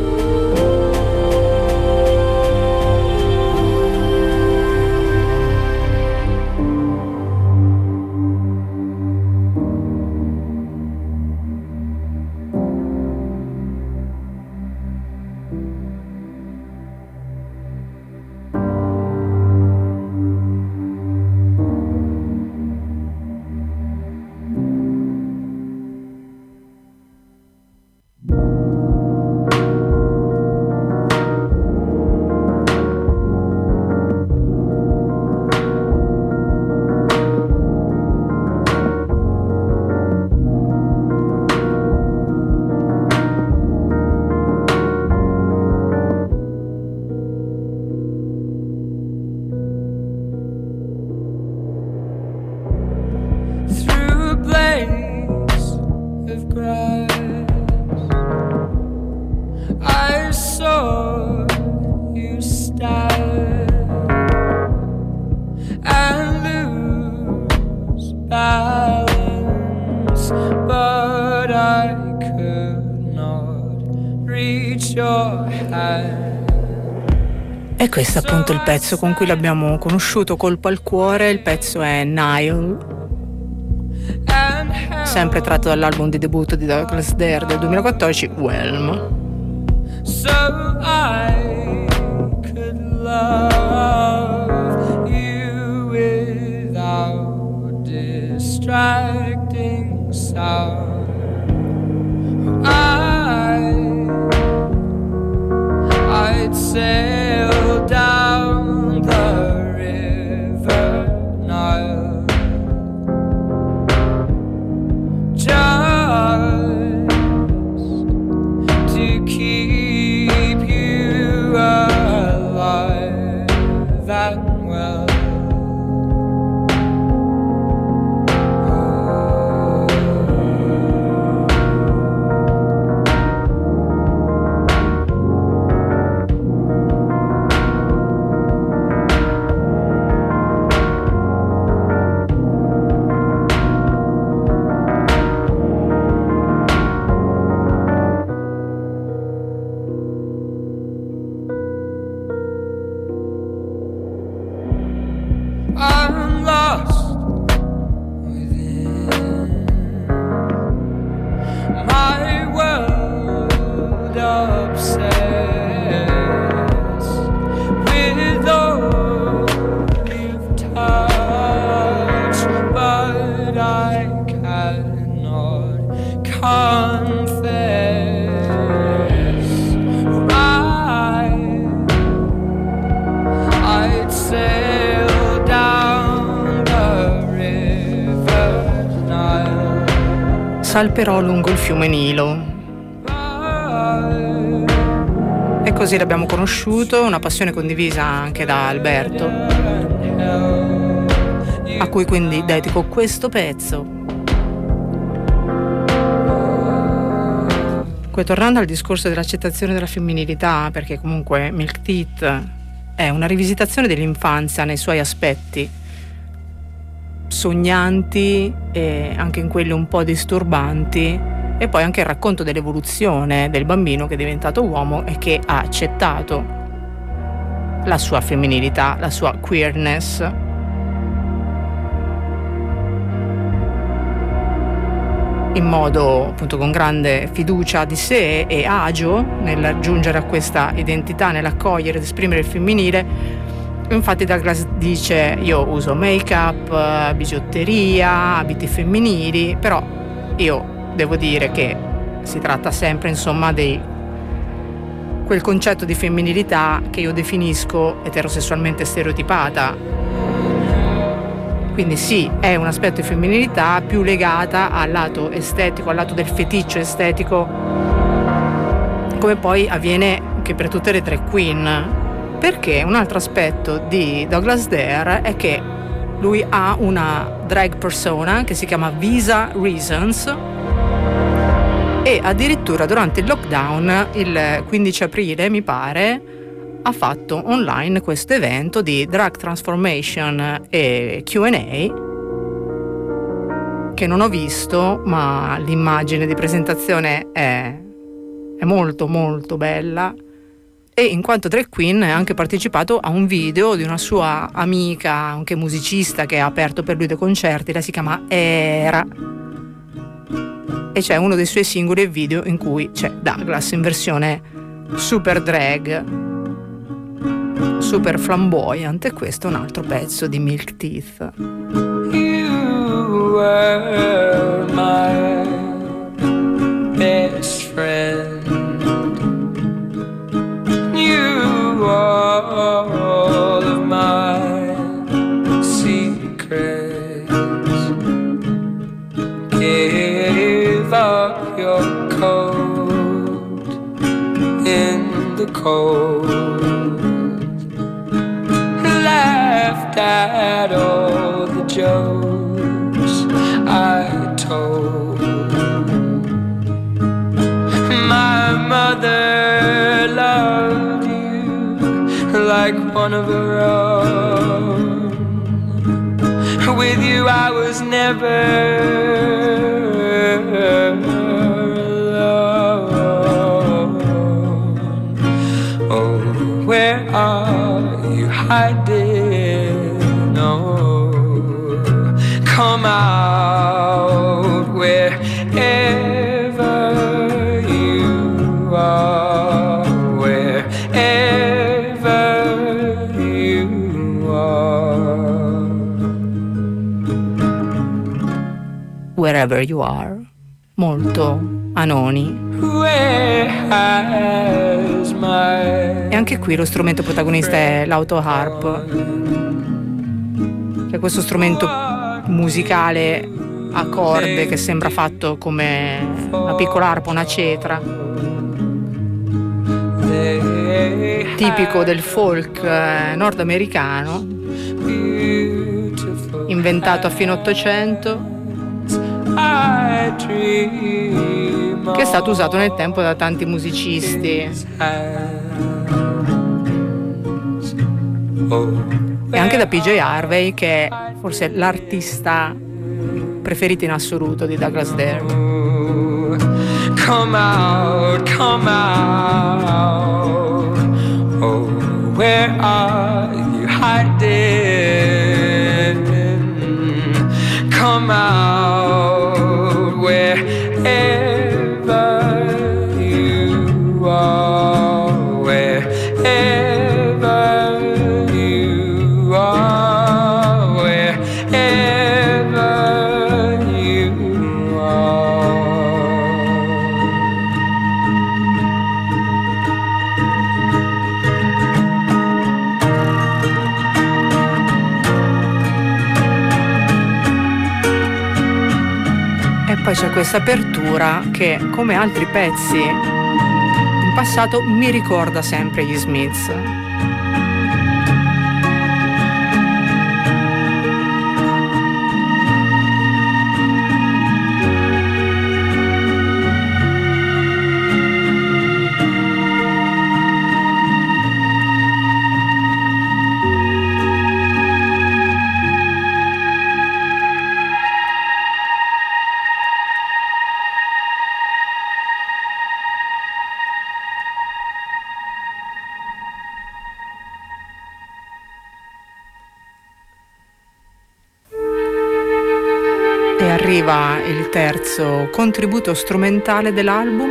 E questo è appunto il pezzo con cui l'abbiamo conosciuto, Colpo al cuore. Il pezzo è Nile, sempre tratto dall'album di debutto di Douglas Dare del 2014, Whelm. So I could love you without distracting sound. I'd sail down the river Nile just to keep you alive and well. Salperò lungo il fiume Nilo. E così l'abbiamo conosciuto, una passione condivisa anche da Alberto, a cui quindi dedico questo pezzo. Poi tornando al discorso dell'accettazione della femminilità, perché comunque Milk Teeth è una rivisitazione dell'infanzia nei suoi aspetti sognanti e anche in quelli un po' disturbanti, e poi anche il racconto dell'evoluzione del bambino che è diventato uomo e che ha accettato la sua femminilità, la sua queerness. In modo appunto con grande fiducia di sé e agio nel giungere a questa identità, nell'accogliere ed esprimere il femminile. Infatti Douglas dice: io uso make-up, bigiotteria, abiti femminili, però io devo dire che si tratta sempre insomma di quel concetto di femminilità che io definisco eterosessualmente stereotipata, Quindi sì, è un aspetto di femminilità più legata al lato estetico, al lato del feticcio estetico, come poi avviene anche per tutte le drag queen. Perché un altro aspetto di Douglas Dare è che lui ha una drag persona che si chiama Visa Reasons, e addirittura durante il lockdown, il 15 aprile mi pare, ha fatto online questo evento di drag transformation e Q&A che non ho visto, ma l'immagine di presentazione è molto molto bella. E in quanto drag queen ha anche partecipato a un video di una sua amica, anche musicista, che ha aperto per lui dei concerti. Lei si chiama Era, e c'è uno dei suoi singoli video in cui c'è Douglas in versione super drag, super flamboyant, e questo è un altro pezzo di Milk Teeth. You were my best friend. You were all of my secrets. Give up your coat in the cold. Laughed at all the jokes I told. My mother loved you like one of her own. With you I was never alone. Oh, where are you hiding? Oh, come out wherever you are, wherever you are. Wherever You Are, molto Anoni. E anche qui lo strumento protagonista è l'autoharp, che è questo strumento musicale a corde che sembra fatto come una piccola arpa, una cetra, tipico del folk nordamericano, inventato a fine Ottocento, che è stato usato nel tempo da tanti musicisti e anche da PJ Harvey, che è forse l'artista preferito in assoluto di Douglas Dare. Come out, come out. Oh, where are you hiding? Come out wherever you are, wherever you are, wherever you are. E poi c'è questa apertura che, come altri pezzi in passato, mi ricorda sempre gli Smiths. E arriva il terzo contributo strumentale dell'album.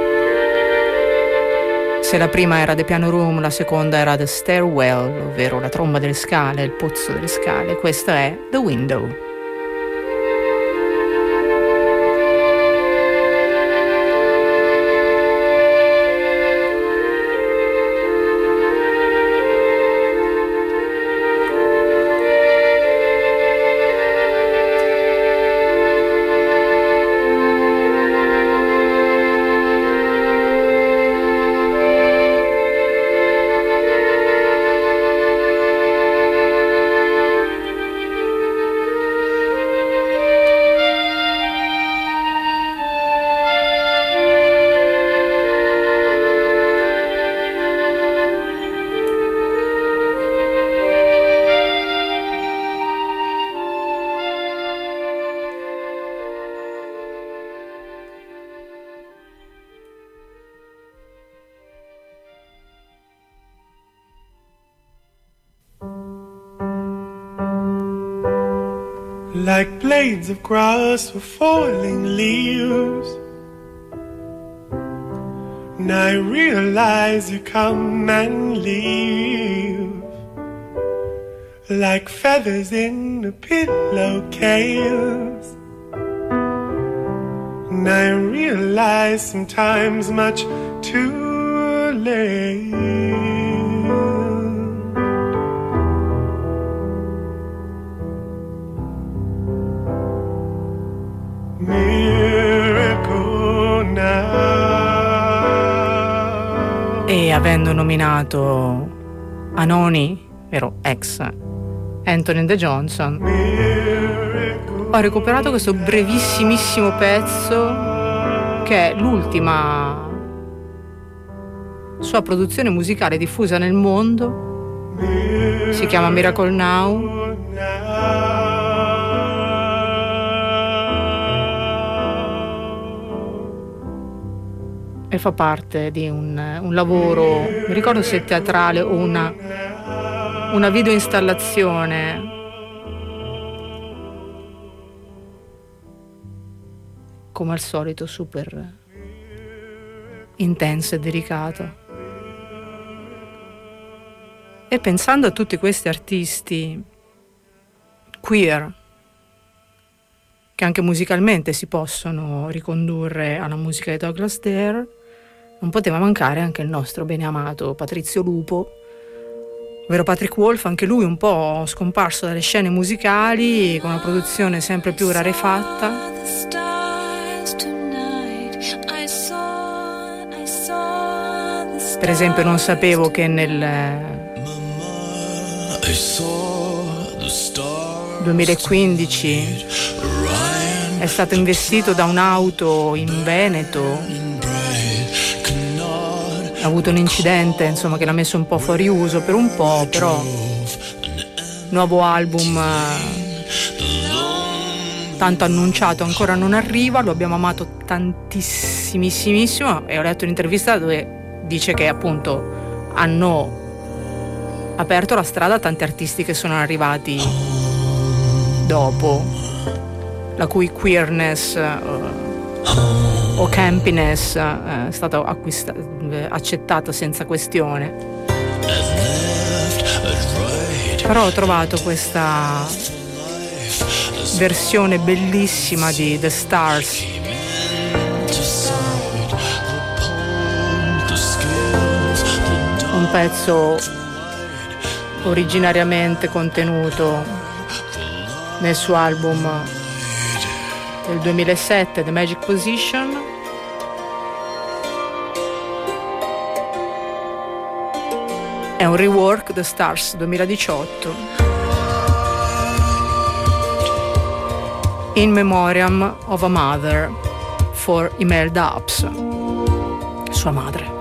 Se la prima era The Piano Room, la seconda era The Stairwell, ovvero la tromba delle scale, il pozzo delle scale, questa è The Window. like blades of grass or falling leaves. And I realize you come and leave, like feathers in a pillowcase. And I realize sometimes much too late. Miracle now. E avendo nominato Anoni, vero, ex Anthony and the Johnson, ho recuperato questo brevissimissimo pezzo che è l'ultima sua produzione musicale diffusa nel mondo. Si chiama Miracle Now e fa parte di un lavoro, mi ricordo se teatrale o una video installazione come al solito super intenso e delicato. E pensando a tutti questi artisti queer che anche musicalmente si possono ricondurre alla musica di Douglas Dare, non poteva mancare anche il nostro beneamato Patrizio Lupo, ovvero Patrick Wolf, anche lui un po' scomparso dalle scene musicali, con una produzione sempre più rarefatta. Per esempio non sapevo che nel 2015 è stato investito da un'auto in Veneto. Ha avuto un incidente, insomma, che l'ha messo un po' fuori uso per un po', però nuovo album tanto annunciato ancora non arriva. Lo abbiamo amato tantissimissimo e ho letto un'intervista dove dice che appunto hanno aperto la strada a tanti artisti che sono arrivati dopo, la cui queerness o campiness è stata accettata senza questione. Però ho trovato questa versione bellissima di The Stars, un pezzo originariamente contenuto nel suo album del 2007, The Magic Position. È un rework, The Stars 2018, In Memoriam of a Mother for Imelda Ups, sua madre.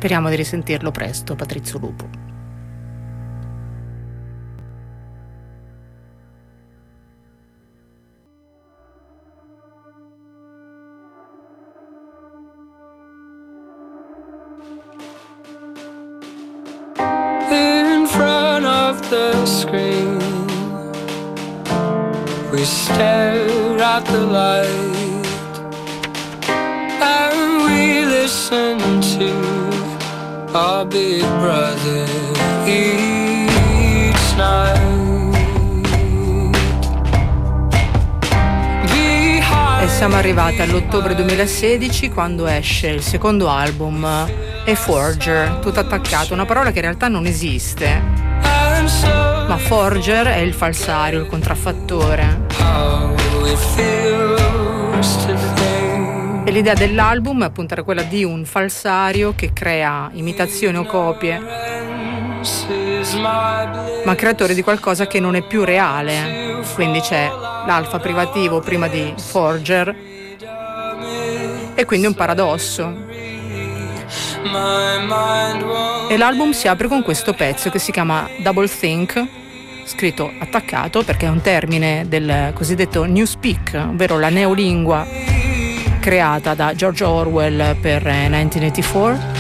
Speriamo di risentirlo presto, Patrizio Lupo. In front of the screen, we stare at the light and we listen to our big brother each night. E siamo arrivati all'ottobre 2016, quando esce il secondo album, A Forger, tutto attaccato, una parola che in realtà non esiste, ma forger è il falsario, il contraffattore. E l'idea dell'album appunto era quella di un falsario che crea imitazioni o copie, ma creatore di qualcosa che non è più reale. Quindi c'è l'alfa privativo prima di forger e quindi un paradosso. E l'album si apre con questo pezzo che si chiama Double Think, scritto attaccato perché è un termine del cosiddetto Newspeak, ovvero la neolingua creata da George Orwell per 1984.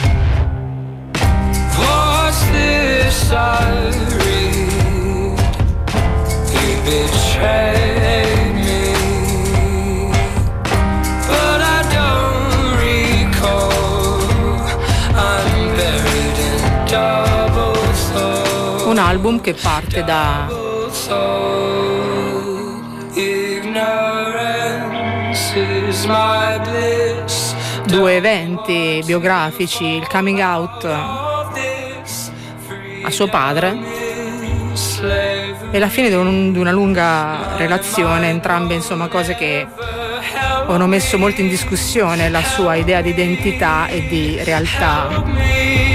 Un album che parte da due eventi biografici, il coming out a suo padre e la fine di una lunga relazione, entrambe insomma cose che hanno messo molto in discussione la sua idea di identità e di realtà.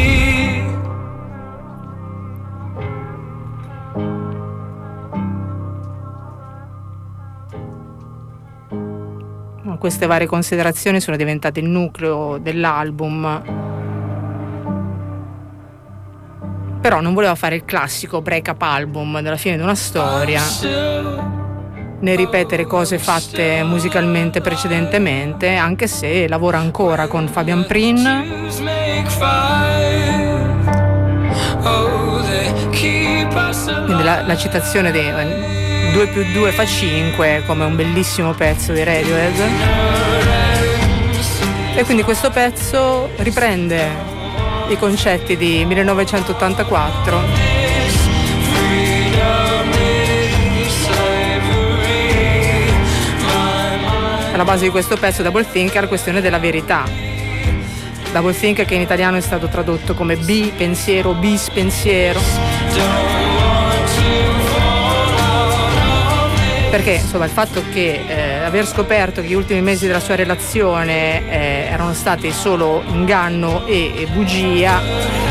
Queste varie considerazioni sono diventate il nucleo dell'album, però non voleva fare il classico break-up album della fine di una storia, né ripetere cose fatte musicalmente precedentemente, anche se lavora ancora con Fabian Prin. Quindi la citazione di 2 più 2 fa 5 come un bellissimo pezzo di Radiohead, e quindi questo pezzo riprende i concetti di 1984. Alla base di questo pezzo Double Think è la questione della verità. Double Think, che in italiano è stato tradotto come bi-pensiero, bis-pensiero. Perché insomma il fatto che aver scoperto che gli ultimi mesi della sua relazione erano stati solo inganno e bugia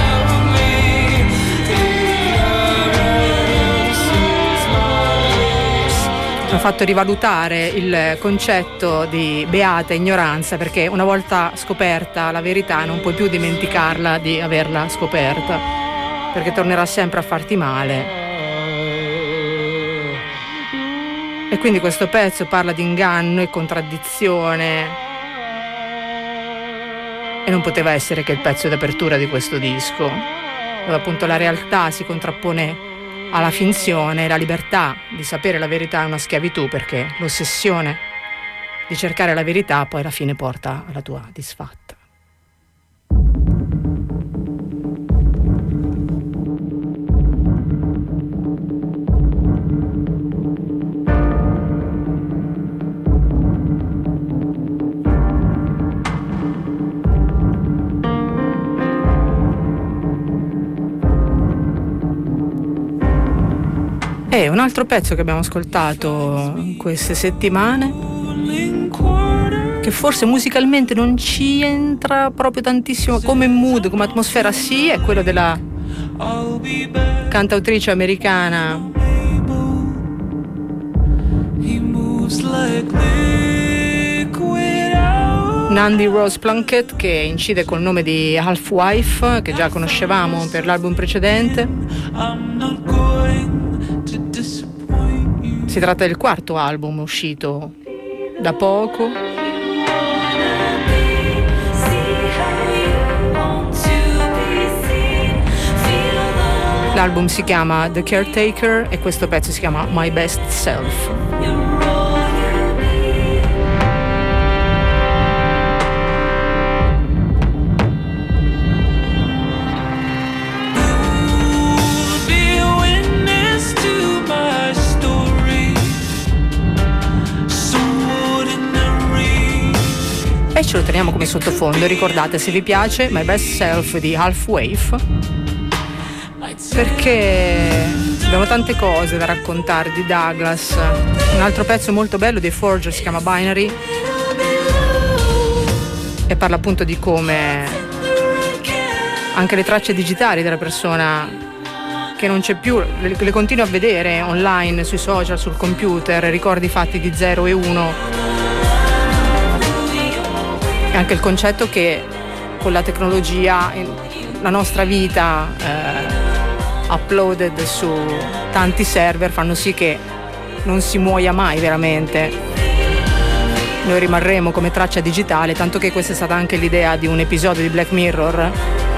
ha fatto rivalutare il concetto di beata ignoranza, perché una volta scoperta la verità non puoi più dimenticarla di averla scoperta, perché tornerà sempre a farti male. E quindi questo pezzo parla di inganno e contraddizione e non poteva essere che il pezzo d'apertura di questo disco, dove appunto la realtà si contrappone alla finzione, la libertà di sapere la verità è una schiavitù, perché l'ossessione di cercare la verità poi alla fine porta alla tua disfatta. E un altro pezzo che abbiamo ascoltato in queste settimane, che forse musicalmente non ci entra proprio tantissimo come mood, come atmosfera, sì, è quello della cantautrice americana Nandi Rose Plunkett, che incide col nome di Half Wife, che già conoscevamo per l'album precedente. Si tratta del quarto album uscito da poco. L'album si chiama The Caretaker e questo pezzo si chiama My Best Self. E ce lo teniamo come sottofondo. Ricordate, se vi piace, My Best Self di Half Wave, perché abbiamo tante cose da raccontare di Douglas. Un altro pezzo molto bello dei Forger si chiama Binary e parla appunto di come anche le tracce digitali della persona che non c'è più le continua a vedere online, sui social, sul computer, ricordi fatti di 0 e 1. E anche il concetto che con la tecnologia la nostra vita uploaded su tanti server fanno sì che non si muoia mai veramente. Noi rimarremo come traccia digitale, tanto che questa è stata anche l'idea di un episodio di Black Mirror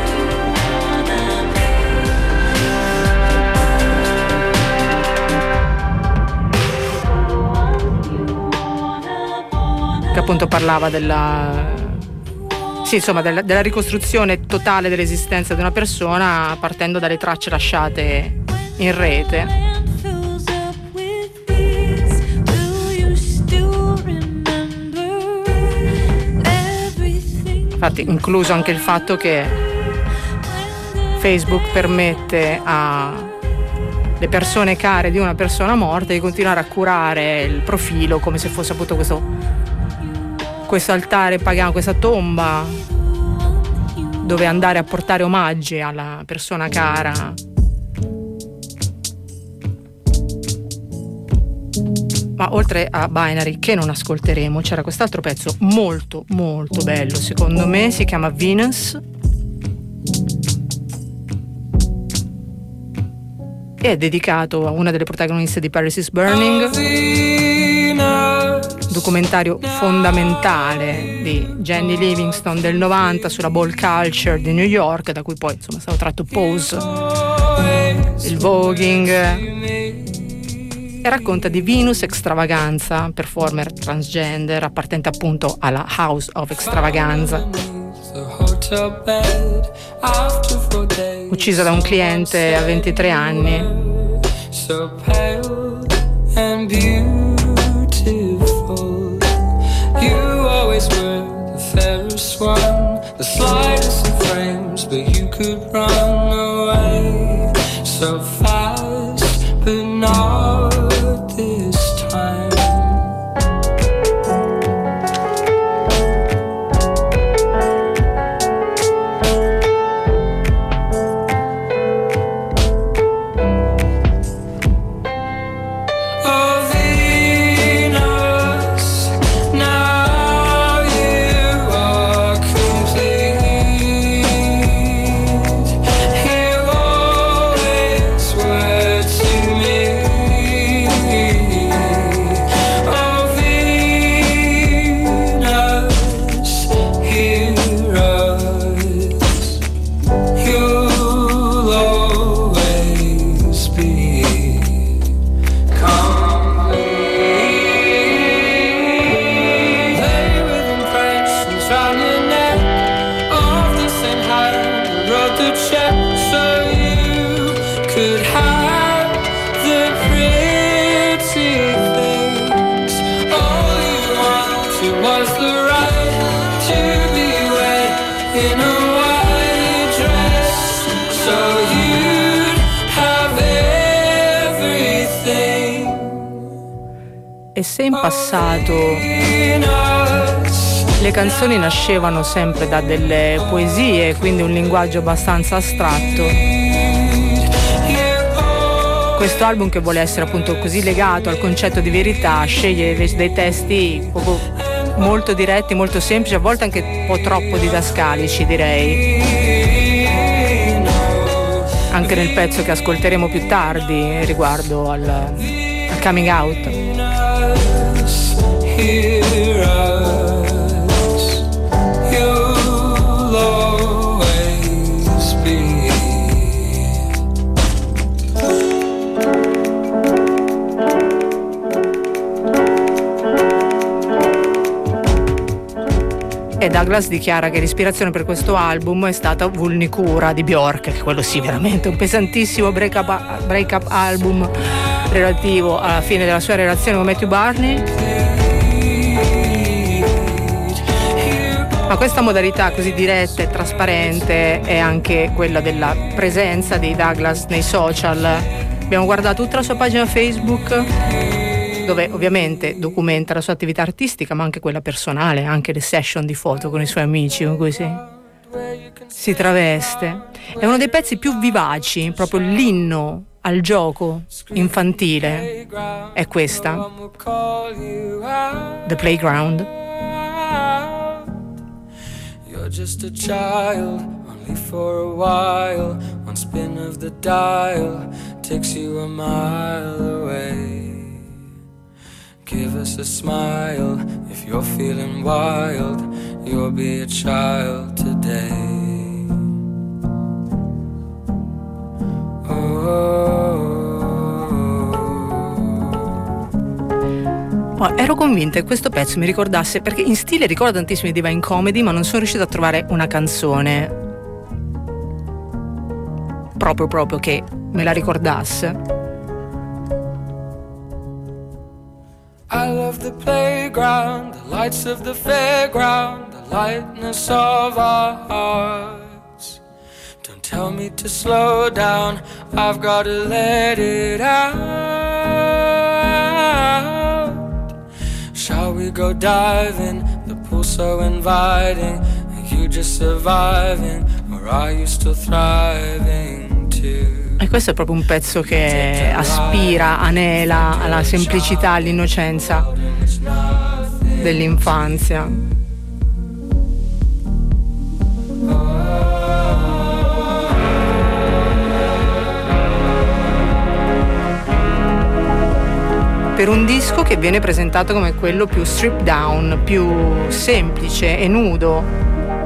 che appunto parlava della ricostruzione totale dell'esistenza di una persona partendo dalle tracce lasciate in rete. Infatti, incluso anche il fatto che Facebook permette alle persone care di una persona morta di continuare a curare il profilo come se fosse appunto questo altare pagano, questa tomba dove andare a portare omaggi alla persona cara. Ma oltre a Binary, che non ascolteremo, c'era quest'altro pezzo molto molto bello secondo me, si chiama Venus e è dedicato a una delle protagoniste di Paris is Burning, documentario fondamentale di Jenny Livingston del 90 sulla ball culture di New York, da cui poi insomma è stato tratto Pose, il voguing, e racconta di Venus Extravaganza, performer transgender appartenente appunto alla House of Extravaganza, uccisa da un cliente a 23 anni. You always were the fairest one, the slightest of frames, but you could run away so fast, but not this time. E se in passato le canzoni nascevano sempre da delle poesie, quindi un linguaggio abbastanza astratto, questo album, che vuole essere appunto così legato al concetto di verità, sceglie invece dei testi proprio molto diretti, molto semplici, a volte anche un po' troppo didascalici, direi, anche nel pezzo che ascolteremo più tardi riguardo al coming out. E Douglas dichiara che l'ispirazione per questo album è stata Vulnicura di Bjork, che quello sì, veramente un pesantissimo break-up album relativo alla fine della sua relazione con Matthew Barney. Ma questa modalità così diretta e trasparente è anche quella della presenza di Douglas nei social. Abbiamo guardato tutta la sua pagina Facebook, dove ovviamente documenta la sua attività artistica, ma anche quella personale, anche le session di foto con i suoi amici con cui si traveste. È uno dei pezzi più vivaci, proprio l'inno al gioco infantile è questa, The Playground. You're just a child, only for a while. One spin of the dial takes you a mile away. Give us a smile if you're feeling wild. You'll be a child today. Ero convinta che questo pezzo mi ricordasse, perché in stile ricorda tantissimo i Divine Comedy, ma non sono riuscita a trovare una canzone proprio che me la ricordasse. I love the playground, the lights of the fairground, the lightness of our hearts. Don't tell me to slow down, I've got to let it out. Shall we go diving, the pool so inviting? Are you just surviving, or are you still thriving too? E questo è proprio un pezzo che aspira, anela alla semplicità, all'innocenza dell'infanzia. Per un disco che viene presentato come quello più stripped down, più semplice e nudo.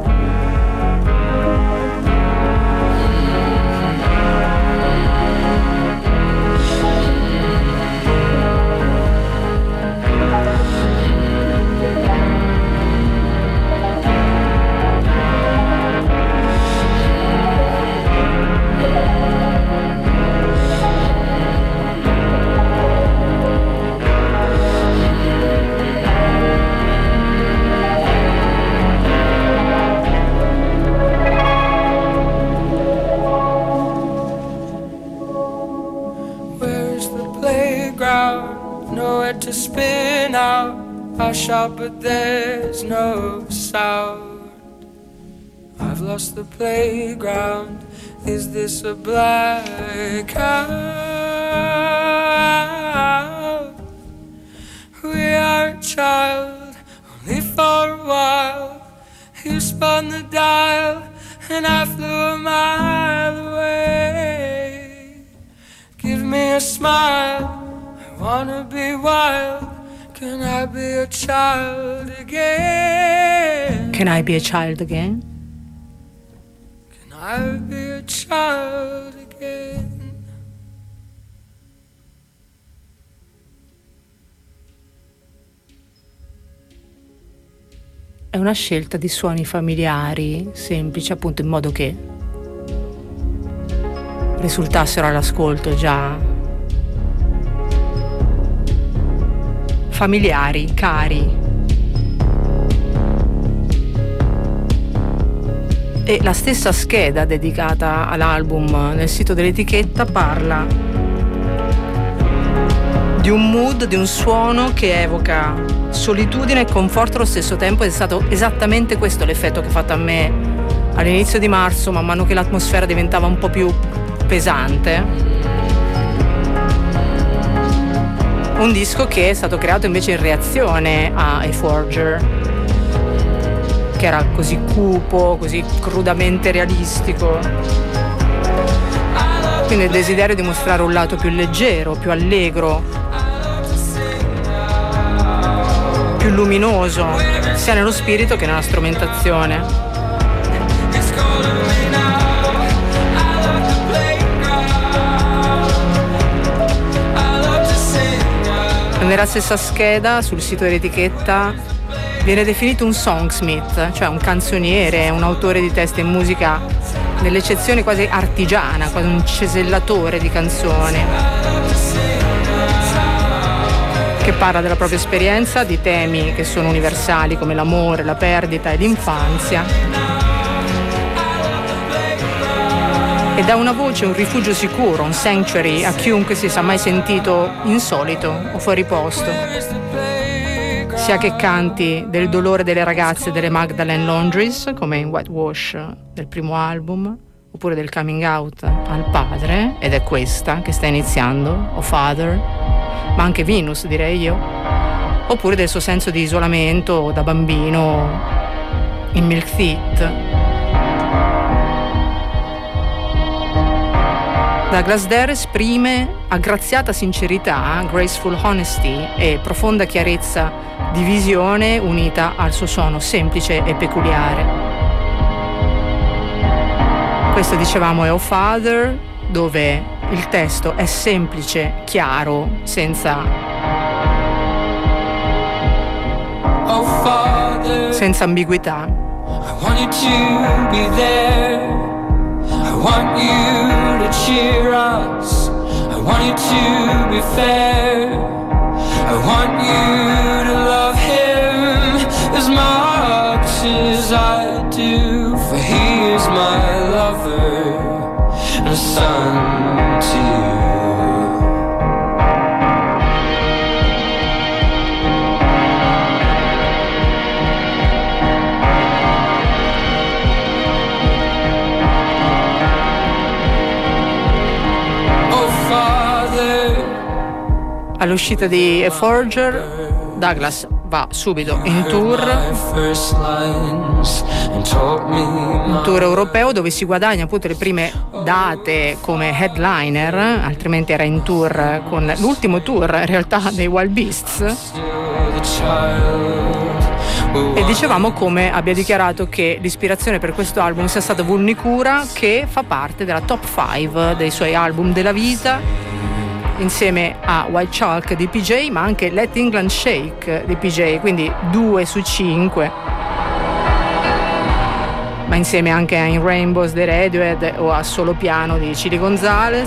To spin out, I shout but there's no sound. I've lost the playground, is this a blackout? We are a child, only for a while. You spun the dial and I flew a mile away. Give me a smile, I wanna be wild. Can I be a child again? Can I be a child again? Can I be a child again? È una scelta di suoni familiari, semplici, appunto, in modo che risultassero all'ascolto già familiari, cari. E la stessa scheda dedicata all'album nel sito dell'etichetta parla di un mood, di un suono che evoca solitudine e conforto allo stesso tempo. È stato esattamente questo l'effetto che ha fatto a me all'inizio di marzo, man mano che l'atmosfera diventava un po' più pesante. un disco che è stato creato invece in reazione a Forger, che era così cupo, così crudamente realistico. Quindi il desiderio di mostrare un lato più leggero, più allegro, più luminoso, sia nello spirito che nella strumentazione. Nella stessa scheda, sul sito dell'etichetta, viene definito un songsmith, cioè un canzoniere, un autore di testi e musica nell'eccezione quasi artigiana, quasi un cesellatore di canzoni, che parla della propria esperienza, di temi che sono universali come l'amore, la perdita e l'infanzia, e dà una voce, un rifugio sicuro, un sanctuary a chiunque si sia mai sentito insolito o fuori posto, sia che canti del dolore delle ragazze delle Magdalene Laundries, come in Whitewash del primo album, oppure del coming out al padre, ed è questa che sta iniziando, O Father, ma anche Venus, direi io, oppure del suo senso di isolamento da bambino in Milk Teeth. Douglas Dare esprime aggraziata sincerità, graceful honesty e profonda chiarezza di visione unita al suo suono semplice e peculiare. Questo, dicevamo, è O Father, dove il testo è semplice, chiaro, senza ambiguità. I want you to be there. I want you to cheer us. I want you to be fair. I want you to love him as much as I do, for he is my lover and a son to you. All'uscita di A Forger, Douglas va subito in tour europeo, dove si guadagna appunto le prime date come headliner, altrimenti era in tour con l'ultimo tour in realtà dei Wild Beasts. E dicevamo come abbia dichiarato che l'ispirazione per questo album sia stata Vulnicura, che fa parte della top 5 dei suoi album della vita, insieme a White Chalk di PJ, ma anche Let England Shake di PJ, quindi 2 su 5, ma insieme anche a In Rainbows dei Radiohead o a Solo Piano di Chili Gonzalez.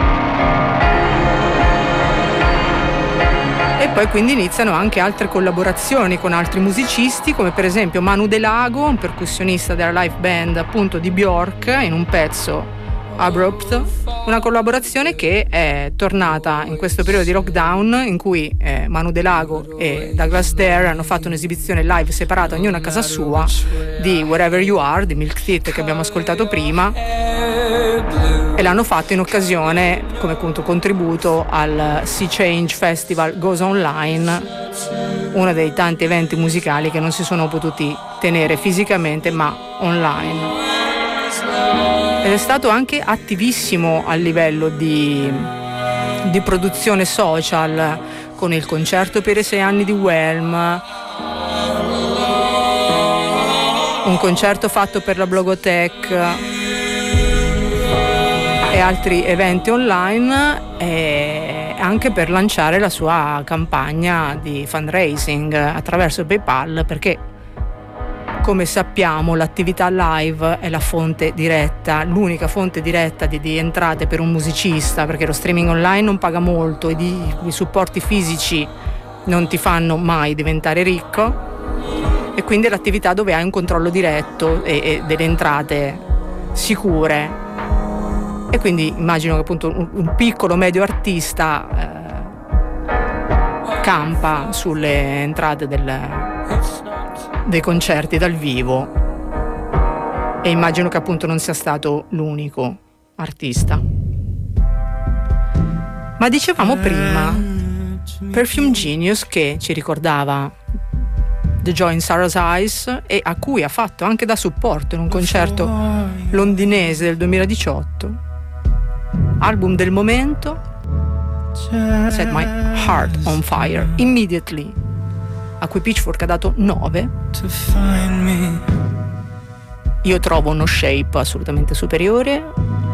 E poi quindi iniziano anche altre collaborazioni con altri musicisti, come per esempio Manu De Lago, un percussionista della live band appunto di Bjork, in un pezzo Abrupt, una collaborazione che è tornata in questo periodo di lockdown, in cui Manu De Lago e Douglas Dare hanno fatto un'esibizione live separata, ognuno a casa sua, di Wherever You Are di Milk Teeth, che abbiamo ascoltato prima, e l'hanno fatto in occasione come appunto contributo al Sea Change Festival Goes Online, uno dei tanti eventi musicali che non si sono potuti tenere fisicamente ma online. Ed è stato anche attivissimo a livello di produzione social, con il concerto per i 6 anni di Whelm, un concerto fatto per la Blogotech e altri eventi online, e anche per lanciare la sua campagna di fundraising attraverso PayPal, perché come sappiamo l'attività live è la fonte diretta, l'unica fonte diretta di entrate per un musicista, perché lo streaming online non paga molto e i supporti fisici non ti fanno mai diventare ricco, e quindi è l'attività dove hai un controllo diretto e delle entrate sicure. E quindi immagino che appunto un piccolo medio artista campa sulle entrate dei concerti dal vivo, e immagino che appunto non sia stato l'unico artista. Ma dicevamo prima Perfume Genius, che ci ricordava The Joy in Sarah's Eyes e a cui ha fatto anche da supporto in un concerto londinese del 2018. Album del momento, Set My Heart on Fire Immediately, a cui Pitchfork ha dato 9. Io trovo uno shape assolutamente superiore,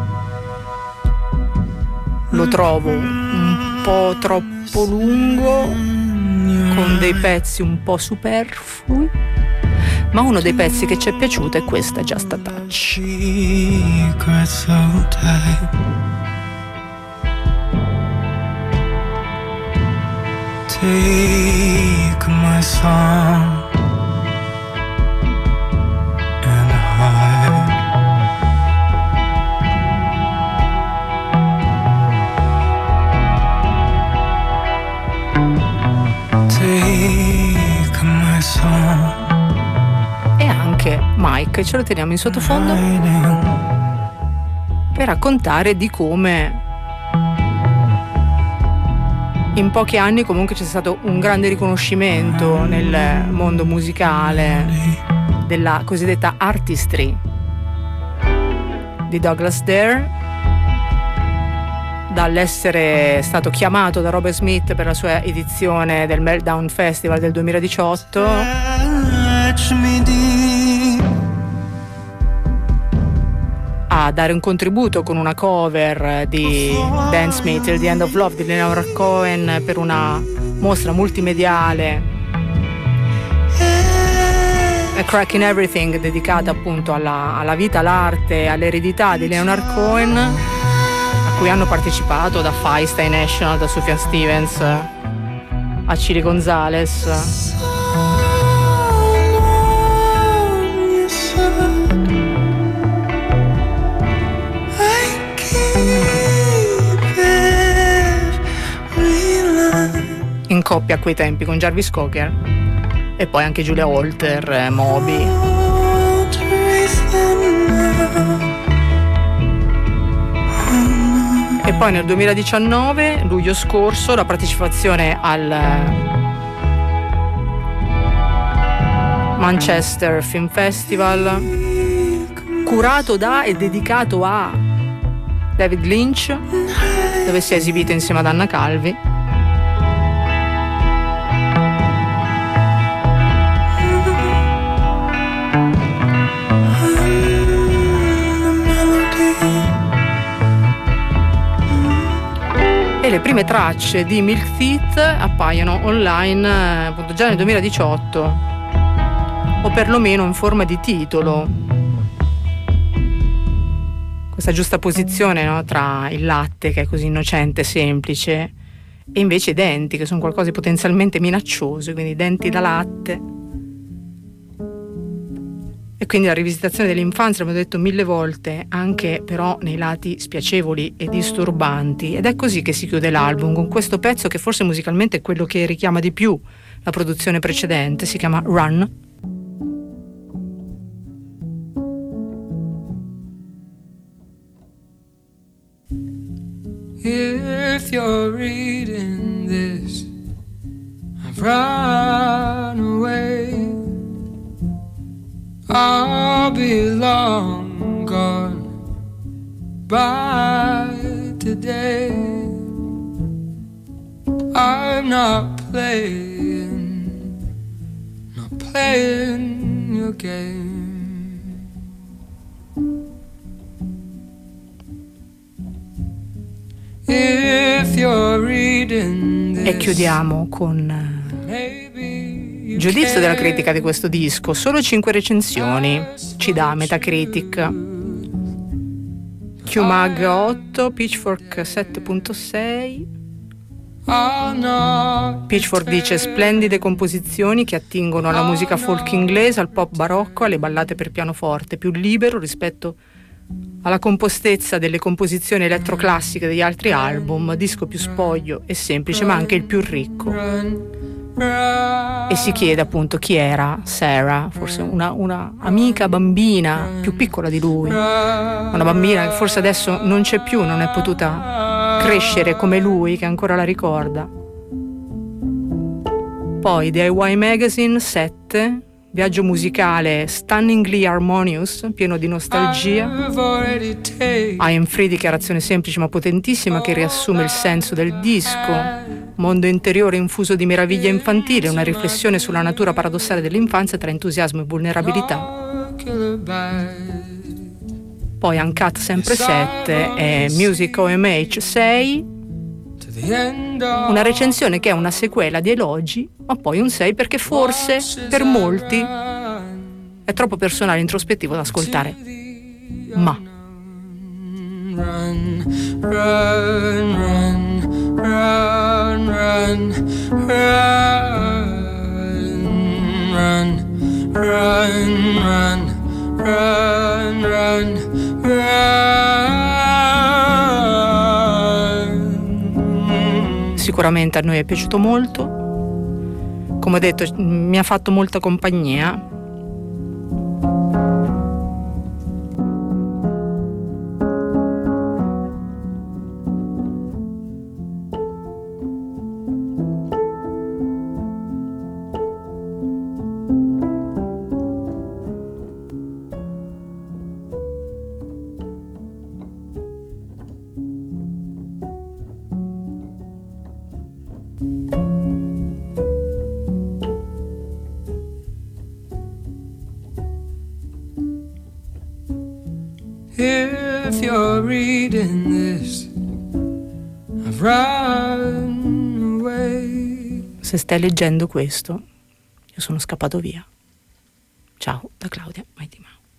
lo trovo un po' troppo lungo, con dei pezzi un po' superflui, ma uno dei pezzi che ci è piaciuto è questa, Just a Touch. Take my song and hide. Take my song. E anche Mike, ce lo teniamo in sottofondo per raccontare di come in pochi anni comunque c'è stato un grande riconoscimento nel mondo musicale della cosiddetta artistry di Douglas Dare, dall'essere stato chiamato da Robert Smith per la sua edizione del Meltdown Festival del 2018 a dare un contributo con una cover di Dan Smith, The End of Love di Leonard Cohen, per una mostra multimediale, A Crack in Everything, dedicata appunto alla vita, all'arte, all'eredità di Leonard Cohen, a cui hanno partecipato da Feinstein National, da Sufjan Stevens a Chili Gonzalez. In coppia a quei tempi con Jarvis Cocker e poi anche Julia Holter, Moby. E poi nel 2019, luglio scorso, la partecipazione al Manchester Film Festival, curato da e dedicato a David Lynch, dove si è esibito insieme ad Anna Calvi. E le prime tracce di Milk Teeth appaiono online appunto già nel 2018, o perlomeno in forma di titolo. Questa giusta posizione, no, tra il latte, che è così innocente e semplice, e invece i denti, che sono qualcosa di potenzialmente minaccioso, quindi denti da latte. E quindi la rivisitazione dell'infanzia, l'abbiamo detto 1000 volte, anche però nei lati spiacevoli e disturbanti. Ed è così che si chiude l'album, con questo pezzo che forse musicalmente è quello che richiama di più la produzione precedente, si chiama Run. If you're reading this, I've run away. I'll be long gone by today. I'm not playing your game. If you're reading this, e chiudiamo con giudizio della critica di questo disco. Solo 5 recensioni ci dà Metacritic. QMag 8, Pitchfork 7.6. Pitchfork dice: splendide composizioni che attingono alla musica folk inglese, al pop barocco, alle ballate per pianoforte, più libero rispetto alla compostezza delle composizioni elettroclassiche degli altri album, disco più spoglio e semplice ma anche il più ricco. E si chiede appunto chi era Sarah, forse una amica bambina più piccola di lui, una bambina che forse adesso non c'è più, non è potuta crescere come lui, che ancora la ricorda. Poi DIY Magazine 7, viaggio musicale stunningly harmonious, pieno di nostalgia. I Am Free, dichiarazione semplice ma potentissima che riassume il senso del disco. Mondo interiore infuso di meraviglia infantile, una riflessione sulla natura paradossale dell'infanzia tra entusiasmo e vulnerabilità. Poi Uncut sempre 7 e Music OMH 6, una recensione che è una sequela di elogi, ma poi un 6 perché forse per molti è troppo personale e introspettivo da ascoltare. Ma run, run, run, run, run, run, run, run, run, run, run. Sicuramente a noi è piaciuto molto. Come ho detto, mi ha fatto molta compagnia. If you're reading this, I've run away. Se stai leggendo questo, io sono scappato via. Ciao da Claudia Mighty Mouse.